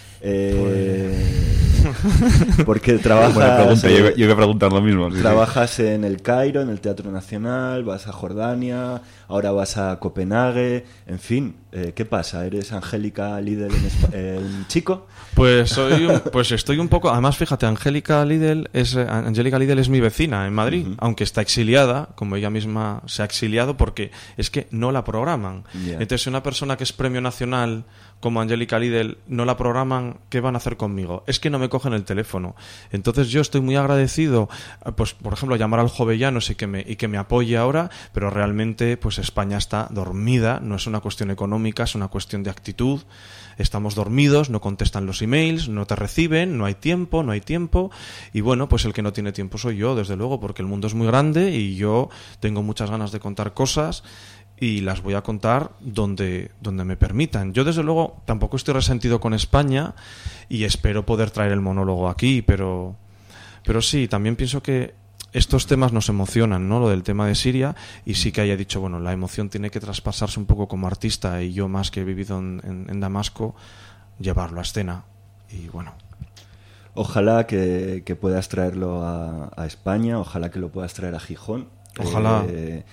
Eh, pues... Porque trabajas... Buena pregunta, yo, yo iba a preguntar lo mismo. Sí, trabajas sí. en el Cairo, en el Teatro Nacional, vas a Jordania, ahora vas a Copenhague, en fin, eh, ¿qué pasa? ¿Eres Angélica Lidl en Espa- eh, un chico? Pues soy un, pues estoy un poco... Además, fíjate, Angélica Lidl es, Angélica Lidl es mi vecina en Madrid, uh-huh. aunque está exiliada, como ella misma se ha exiliado, porque es que no la programan. Yeah. Entonces, una persona que es premio nacional como Angélica Lidl no la programan, ¿qué van a hacer conmigo? Es que no me cogen el teléfono. Entonces yo estoy muy agradecido, pues por ejemplo, llamar al Jovellanos y que me y que me apoye ahora, pero realmente pues España está dormida, no es una cuestión económica, es una cuestión de actitud. Estamos dormidos, no contestan los emails, no te reciben, no hay tiempo, no hay tiempo. Y bueno, pues el que no tiene tiempo soy yo, desde luego, porque el mundo es muy grande y yo tengo muchas ganas de contar cosas y las voy a contar donde, donde me permitan. Yo, desde luego, tampoco estoy resentido con España y espero poder traer el monólogo aquí, pero, pero sí, también pienso que estos temas nos emocionan, ¿no? Lo del tema de Siria, y sí que haya dicho, bueno, la emoción tiene que traspasarse un poco como artista, y yo, más que he vivido en, en, en Damasco, llevarlo a escena. Y bueno. Ojalá que, que puedas traerlo a, a España, ojalá que lo puedas traer a Gijón. Ojalá. Eh,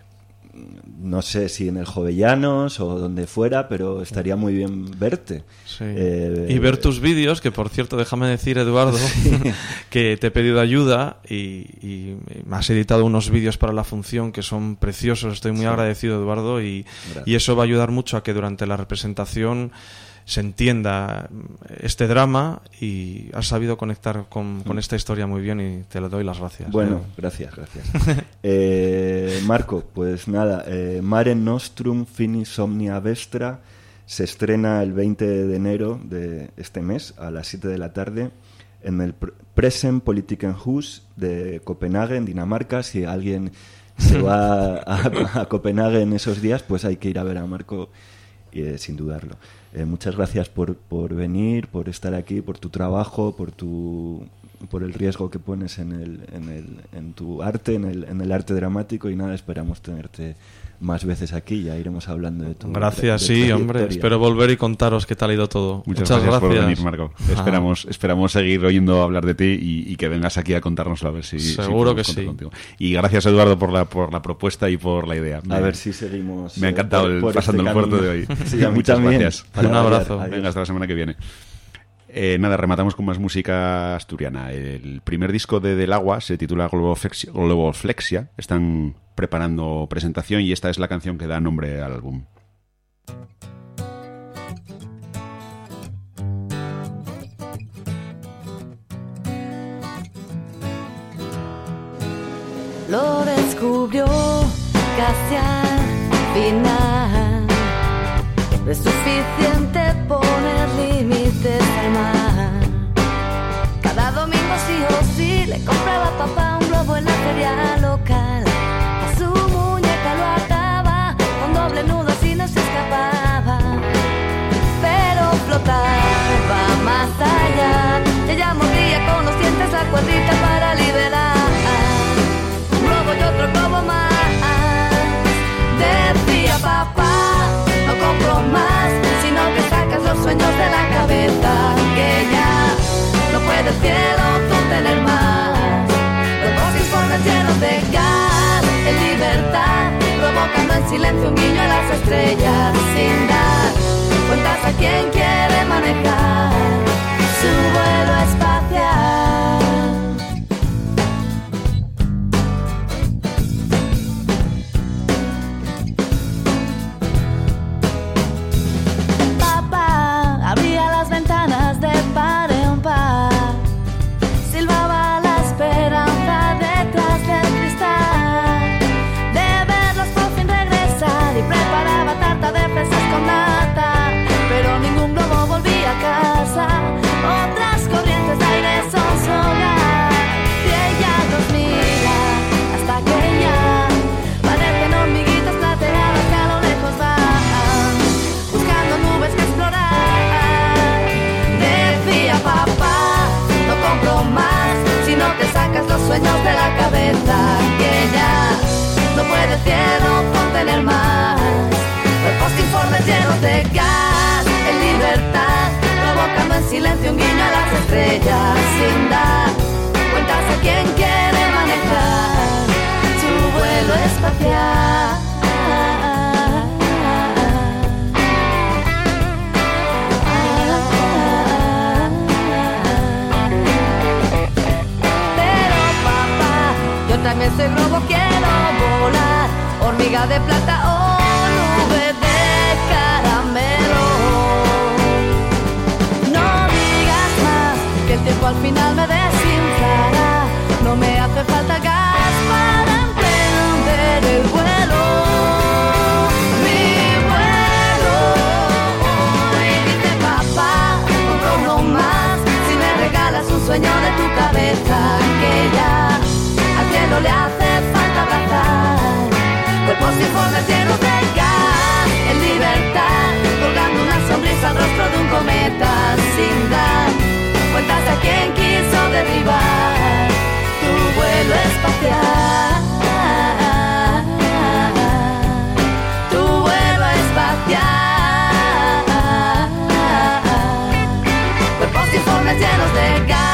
no sé si en el Jovellanos o donde fuera, pero estaría muy bien verte. Sí. Eh, y ver tus vídeos, que por cierto, déjame decir, Eduardo, sí. que te he pedido ayuda y, y me has editado unos vídeos para la función que son preciosos. Estoy muy sí. agradecido, Eduardo, y, y eso va a ayudar mucho a que durante la representación se entienda este drama, y has sabido conectar con, con esta historia muy bien, y te le doy las gracias. Bueno, eh. gracias, gracias. eh, Marco, pues nada, eh, Mare Nostrum Finis Omnia Vestra se estrena el veinte de enero de este mes a las siete de la tarde en el Present Politikenhus de Copenhague, en Dinamarca. Si alguien se va a, a Copenhague en esos días, pues hay que ir a ver a Marco, eh, sin dudarlo. Eh, muchas gracias por, por venir, por estar aquí, por tu trabajo, por tu por el riesgo que pones en el, en el, en tu arte, en el, en el arte dramático, y nada, esperamos tenerte más veces aquí. Ya iremos hablando de tu Gracias, de, de sí, hombre. Espero volver y contaros qué tal ha ido todo. Muchas, Muchas gracias, gracias por venir, Marco. Ah. Esperamos, esperamos seguir oyendo hablar de ti y, y que vengas aquí a contárnoslo, a ver si seguro si que sí. Contigo. Y gracias, Eduardo, por la por la propuesta y por la idea. A me, ver si seguimos. Me ha encantado por, el, por pasando este el puerto de hoy. Sí, a mí Muchas también. gracias. Un abrazo. Adiós. Venga, hasta la semana que viene. Eh, nada, rematamos con más música asturiana. El primer disco de Del Agua se titula Globoflexia. Globoflexia. Están preparando presentación y esta es la canción que da nombre al álbum. Lo descubrió casi al final. Es suficiente poner límites al mar. Cada domingo sí o sí le compraba a papá un globo en la feria local. A su muñeca lo ataba con doble nudo, así no se escapaba. Pero flotaba más allá. Ella mordía con los dientes la cuerdita para liberar un globo y otro globo más. Decía papá, no compro más, sino que sacas los sueños de la cabeza, que ya no puede el cielo contener más. Los informes llenos de gas, en libertad, provocando en silencio un guiño a las estrellas, sin dar cuentas a quien quiere manejar su vuelo espacial. Abría las ventanas de par en par, silbaba la esperanza detrás del cristal, de verlos por fin regresar, y preparaba tarta de fresas con nata, pero ningún globo volvía a casa, otras corrientes de aire son su hogar, y ella los mira hasta que ya parecen hormiguitas plateadas que a lo lejos van, buscando nubes que explorar. Papá, no compro más, sino que sacas los sueños de la cabeza, que ya no puede el cielo contener más. Cuerpos informes llenos de gas, en libertad, provocando en silencio un guiño a las estrellas, sin dar cuentas a quien quiere manejar su vuelo espacial. También soy globo, quiero volar, hormiga de plata o nube de caramelo. No digas más, que el tiempo al final me desinflará. No me hace falta gas para emprender el vuelo. Mi vuelo. Y dice papá, compro uno más, si me regalas un sueño de tu cabeza, que ya al cielo le hace falta abrazar. Cuerpos informes llenos de gas, en libertad, colgando una sonrisa al rostro de un cometa, sin dar cuentas a quien quiso derribar tu vuelo espacial. Tu vuelo espacial. Cuerpos informes llenos de gas.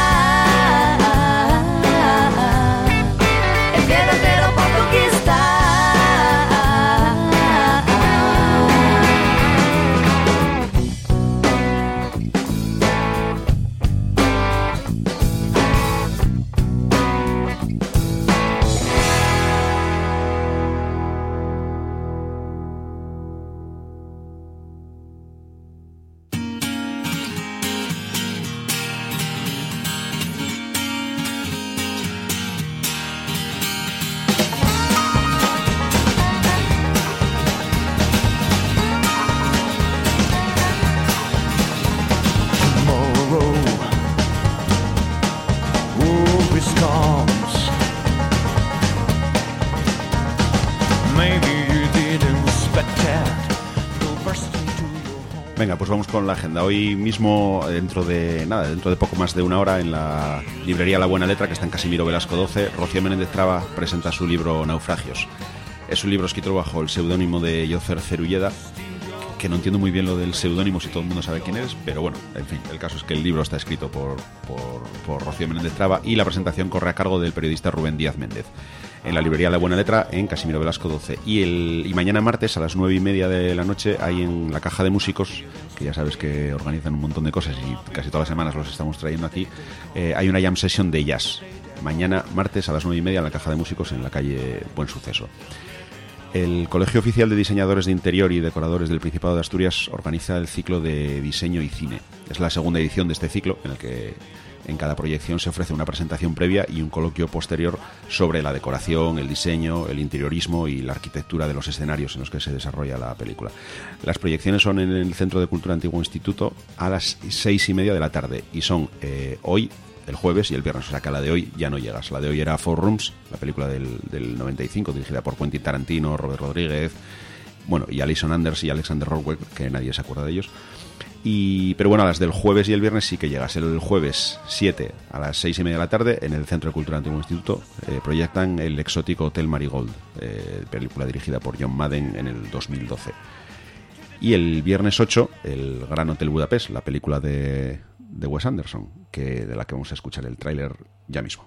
Venga, pues vamos con la agenda. Hoy mismo, dentro de nada, dentro de poco más de una hora, en la librería La Buena Letra, que está en Casimiro Velasco doce, Rocío Menéndez Traba presenta su libro Naufragios. Es un libro escrito bajo el seudónimo de Yocer Cerulleda, que no entiendo muy bien lo del seudónimo, si todo el mundo sabe quién es, pero bueno, en fin, el caso es que el libro está escrito por, por, por Rocío Menéndez Traba y la presentación corre a cargo del periodista Rubén Díaz Méndez, en la librería La Buena Letra, en Casimiro Velasco doce. Y, el, y mañana martes a las nueve y media de la noche hay en la Caja de Músicos, que ya sabes que organizan un montón de cosas y casi todas las semanas los estamos trayendo aquí, eh, hay una jam session de jazz. Mañana martes a las nueve y media en la Caja de Músicos, en la calle Buen Suceso. El Colegio Oficial de Diseñadores de Interior y Decoradores del Principado de Asturias organiza el ciclo de diseño y cine. Es la segunda edición de este ciclo, en el que en cada proyección se ofrece una presentación previa y un coloquio posterior sobre la decoración, el diseño, el interiorismo y la arquitectura de los escenarios en los que se desarrolla la película. Las proyecciones son en el Centro de Cultura Antiguo Instituto a las seis y media de la tarde y son eh, hoy, el jueves y el viernes, o sea que a la de hoy ya no llegas. La de hoy era Four Rooms, la película del, del noventa y cinco, dirigida por Quentin Tarantino, Robert Rodríguez, bueno, y Alison Anders y Alexander Rockwell, que nadie se acuerda de ellos. Y, pero bueno, a las del jueves y el viernes sí que llegas. El jueves siete a las seis y media de la tarde en el Centro de Cultura Antiguo Instituto eh, proyectan el exótico Hotel Marigold, eh, película dirigida por John Madden en el dos mil doce. Y el viernes ocho, el Gran Hotel Budapest, la película de, de Wes Anderson, que, de la que vamos a escuchar el tráiler ya mismo.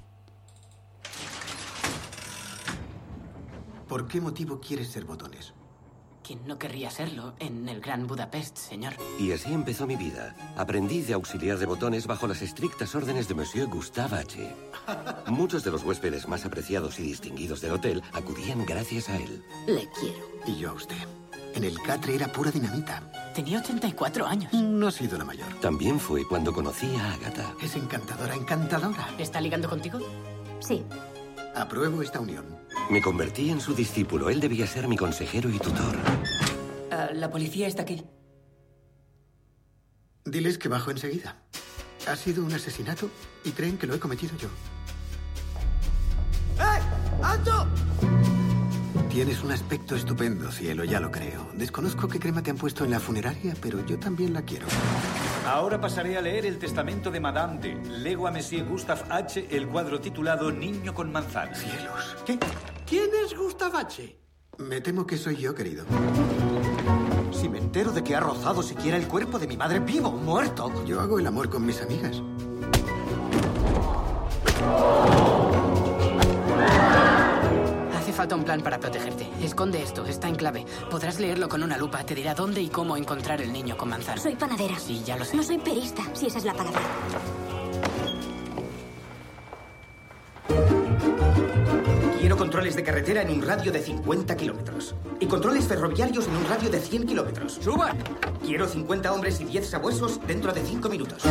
¿Por qué motivo quieres ser botones? ¿Quién no querría serlo en el Gran Budapest, señor? Y así empezó mi vida. Aprendí de auxiliar de botones bajo las estrictas órdenes de Monsieur Gustave H. Muchos de los huéspedes más apreciados y distinguidos del hotel acudían gracias a él. Le quiero. Y yo a usted. En el catre era pura dinamita. Tenía ochenta y cuatro años. No ha sido la mayor. También fue cuando conocí a Agatha. Es encantadora, encantadora. ¿Está ligando contigo? Sí. Apruebo esta unión. Me convertí en su discípulo. Él debía ser mi consejero y tutor. Uh, la policía está aquí. Diles que bajo enseguida. Ha sido un asesinato y creen que lo he cometido yo. ¡Eh! ¡Alto! Tienes un aspecto estupendo, cielo, ya lo creo. Desconozco qué crema te han puesto en la funeraria, pero yo también la quiero. Ahora pasaré a leer el testamento de Madame D. Lego a Monsieur Gustave H. el cuadro titulado Niño con manzana. Cielos. ¿Qué? ¿Quién es Gustave H? Me temo que soy yo, querido. Si me entero de que ha rozado siquiera el cuerpo de mi madre vivo o muerto. Yo hago el amor con mis amigas. Hace falta un plan para protegerte. Esconde esto, está en clave. Podrás leerlo con una lupa. Te dirá dónde y cómo encontrar el niño con manzana. Soy panadera. Sí, ya lo sé. No soy perista, si esa es la palabra. Quiero controles de carretera en un radio de cincuenta kilómetros. Y controles ferroviarios en un radio de cien kilómetros. ¡Suban! Quiero cincuenta hombres y diez sabuesos dentro de cinco minutos.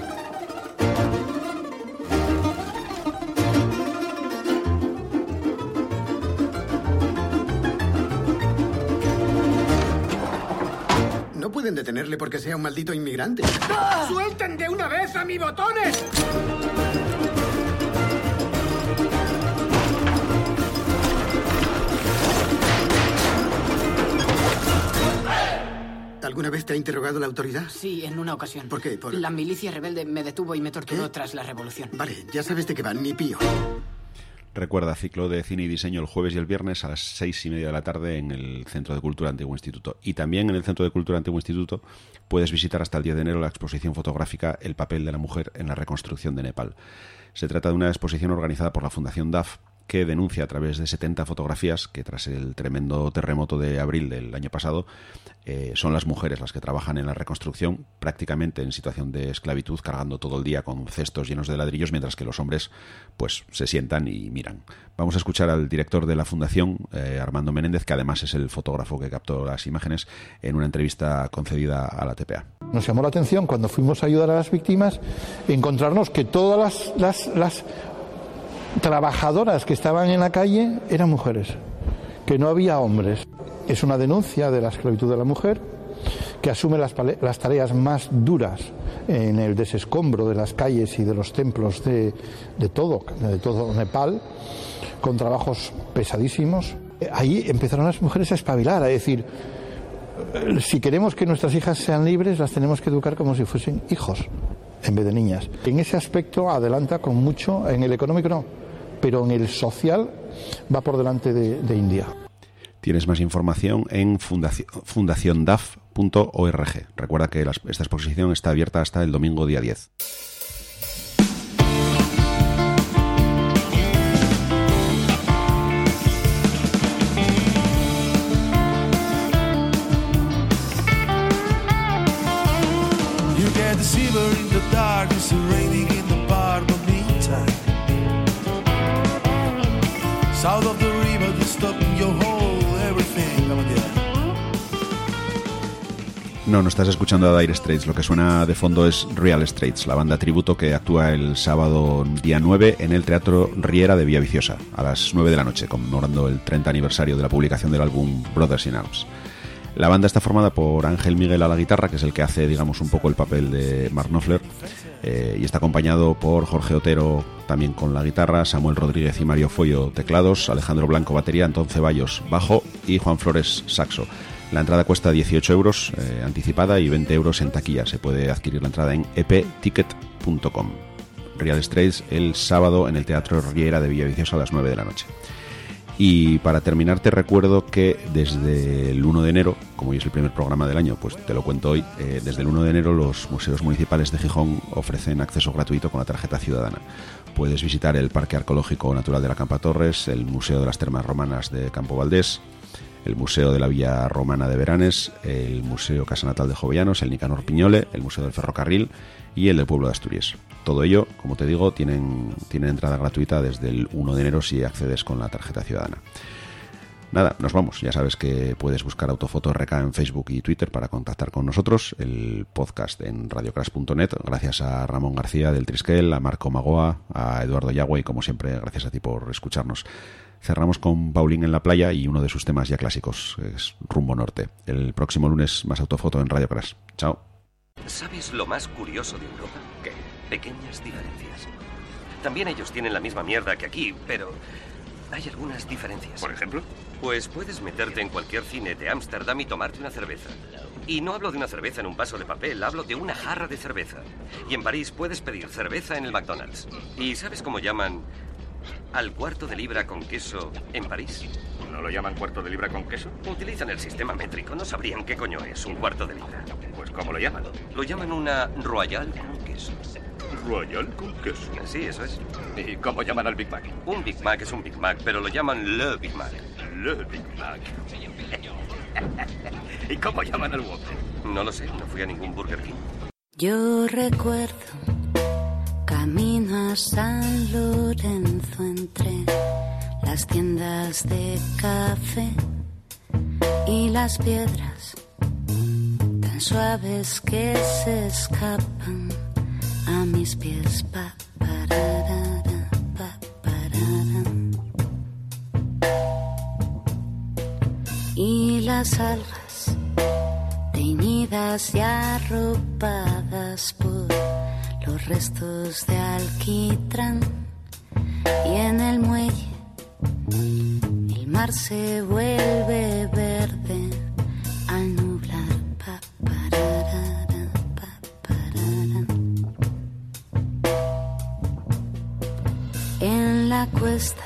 No pueden detenerle porque sea un maldito inmigrante. ¡Ah! ¡Suelten de una vez a mi botones! ¿Alguna vez te ha interrogado la autoridad? Sí, en una ocasión. ¿Por qué? Por... La milicia rebelde me detuvo y me torturó ¿Qué? Tras la revolución. Vale, ya sabes de qué va, ni pío. Recuerda, ciclo de cine y diseño el jueves y el viernes a las seis y media de la tarde en el Centro de Cultura Antiguo Instituto. Y también en el Centro de Cultura Antiguo Instituto puedes visitar hasta el diez de enero la exposición fotográfica El papel de la mujer en la reconstrucción de Nepal. Se trata de una exposición organizada por la Fundación D A F, que denuncia a través de setenta fotografías que tras el tremendo terremoto de abril del año pasado eh, son las mujeres las que trabajan en la reconstrucción, prácticamente en situación de esclavitud, cargando todo el día con cestos llenos de ladrillos, mientras que los hombres pues se sientan y miran. Vamos a escuchar al director de la fundación, eh, Armando Menéndez, que además es el fotógrafo que captó las imágenes, en una entrevista concedida a la T P A. Nos llamó la atención cuando fuimos a ayudar a las víctimas encontrarnos que todas las, las, las trabajadoras que estaban en la calle eran mujeres, que no había hombres. Es una denuncia de la esclavitud de la mujer, que asume las, las tareas más duras en el desescombro de las calles y de los templos de, de todo, de todo Nepal, con trabajos pesadísimos. Ahí empezaron las mujeres a espabilar, a decir, si queremos que nuestras hijas sean libres, las tenemos que educar como si fuesen hijos, en vez de niñas. En ese aspecto adelanta con mucho, en el económico no, pero en el social va por delante de, de India. Tienes más información en fundación d a f punto org. Recuerda que la, esta exposición está abierta hasta el domingo día diez. South of the river, to stop your whole everything. No, no estás escuchando a Dire Straits. Lo que suena de fondo es Real Straits, la banda tributo que actúa el sábado día nueve en el Teatro Riera de Villaviciosa a las nueve de la noche, conmemorando el treinta aniversario de la publicación del álbum Brothers in Arms. La banda está formada por Ángel Miguel a la guitarra, que es el que hace, digamos, un poco el papel de Mark Knopfler, eh, y está acompañado por Jorge Otero también con la guitarra, Samuel Rodríguez y Mario Follo teclados, Alejandro Blanco batería, Antón Ceballos bajo y Juan Flores saxo. La entrada cuesta dieciocho euros eh, anticipada y veinte euros en taquilla. Se puede adquirir la entrada en e p ticket punto com. Real Straits el sábado en el Teatro Riera de Villaviciosa a las nueve de la noche. Y para terminar te recuerdo que desde el uno de enero, como hoy es el primer programa del año, pues te lo cuento hoy, eh, desde el uno de enero los museos municipales de Gijón ofrecen acceso gratuito con la tarjeta ciudadana. Puedes visitar el Parque Arqueológico Natural de la Campa Torres, el Museo de las Termas Romanas de Campo Valdés, el Museo de la Villa Romana de Beranes, el Museo Casa Natal de Jovellanos, el Nicanor Piñole, el Museo del Ferrocarril y el del Pueblo de Asturias. Todo ello, como te digo, tienen, tienen entrada gratuita desde el uno de enero si accedes con la tarjeta ciudadana. Nada, nos vamos. Ya sabes que puedes buscar Autofoto R K en Facebook y Twitter para contactar con nosotros. El podcast en radiocrash punto net. Gracias a Ramón García del Trisquel, a Marco Magoa, a Eduardo Yagüe y, como siempre, gracias a ti por escucharnos. Cerramos con Paulín en la playa y uno de sus temas ya clásicos, es Rumbo Norte. El próximo lunes más Autofoto en Radio Crash. Chao. ¿Sabes lo más curioso de Europa? ¿Qué? Pequeñas diferencias. También ellos tienen la misma mierda que aquí, pero hay algunas diferencias. ¿Por ejemplo? Pues puedes meterte en cualquier cine de Ámsterdam y tomarte una cerveza. Y no hablo de una cerveza en un vaso de papel, hablo de una jarra de cerveza. Y en París puedes pedir cerveza en el McDonald's. ¿Y sabes cómo llaman al cuarto de libra con queso en París? ¿No lo llaman cuarto de libra con queso? Utilizan el sistema métrico, no sabrían qué coño es un cuarto de libra. Pues ¿cómo lo llaman? Lo llaman una Royal con queso. ¿Royal con queso? Sí, eso es. ¿Y cómo llaman al Big Mac? Un Big Mac es un Big Mac, pero lo llaman Le Big Mac. Le Big Mac. ¿Y cómo llaman al Whopper? No lo sé, no fui a ningún Burger King. Yo recuerdo camino a San Lorenzo entre las tiendas de café y las piedras tan suaves que se escapan a mis pies. Pa, pararara, pa, parara. Y las algas teñidas y arropadas por los restos de alquitrán, y en el muelle el mar se vuelve verde al nublar. Pa, pararara, pa, parara. En la cuesta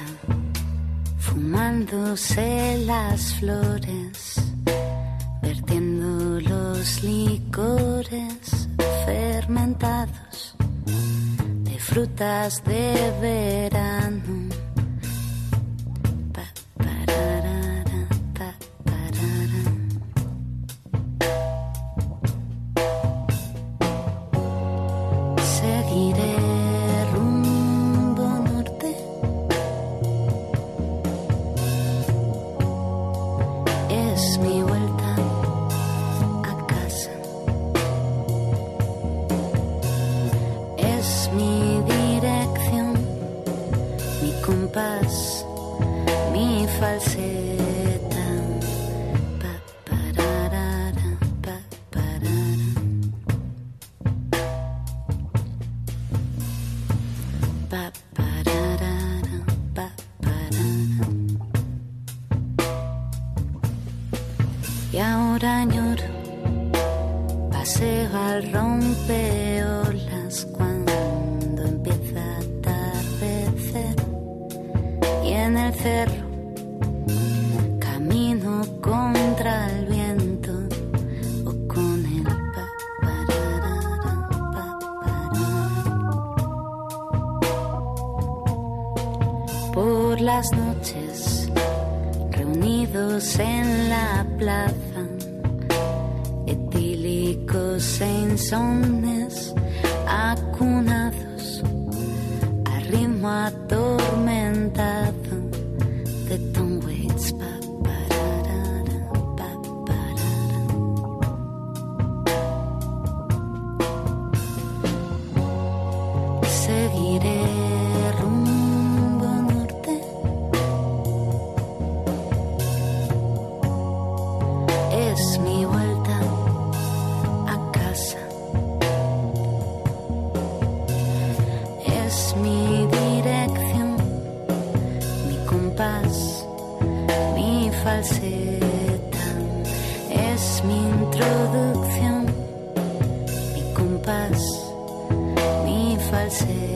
fumándose las flores, vertiendo los licores fermentados de frutas de verano. Pa, pararara, pa, parara. Seguiré rumbo norte, es mi vuelta a casa. Es mi dirección, mi compás, mi falseta. Pa, pararara, pa, parara. Pa, pararara, pa, parara. Y ahora añoro por las noches, reunidos en la plaza, etílicos e insomnes, acunados a ritmo atormentado de Tom Waits. Pa, pararara, pa, parara. Seguiré rumbo norte, es mi vuelta a casa, es mi dirección, mi compás, mi falseta, es mi introducción, mi compás, mi falseta.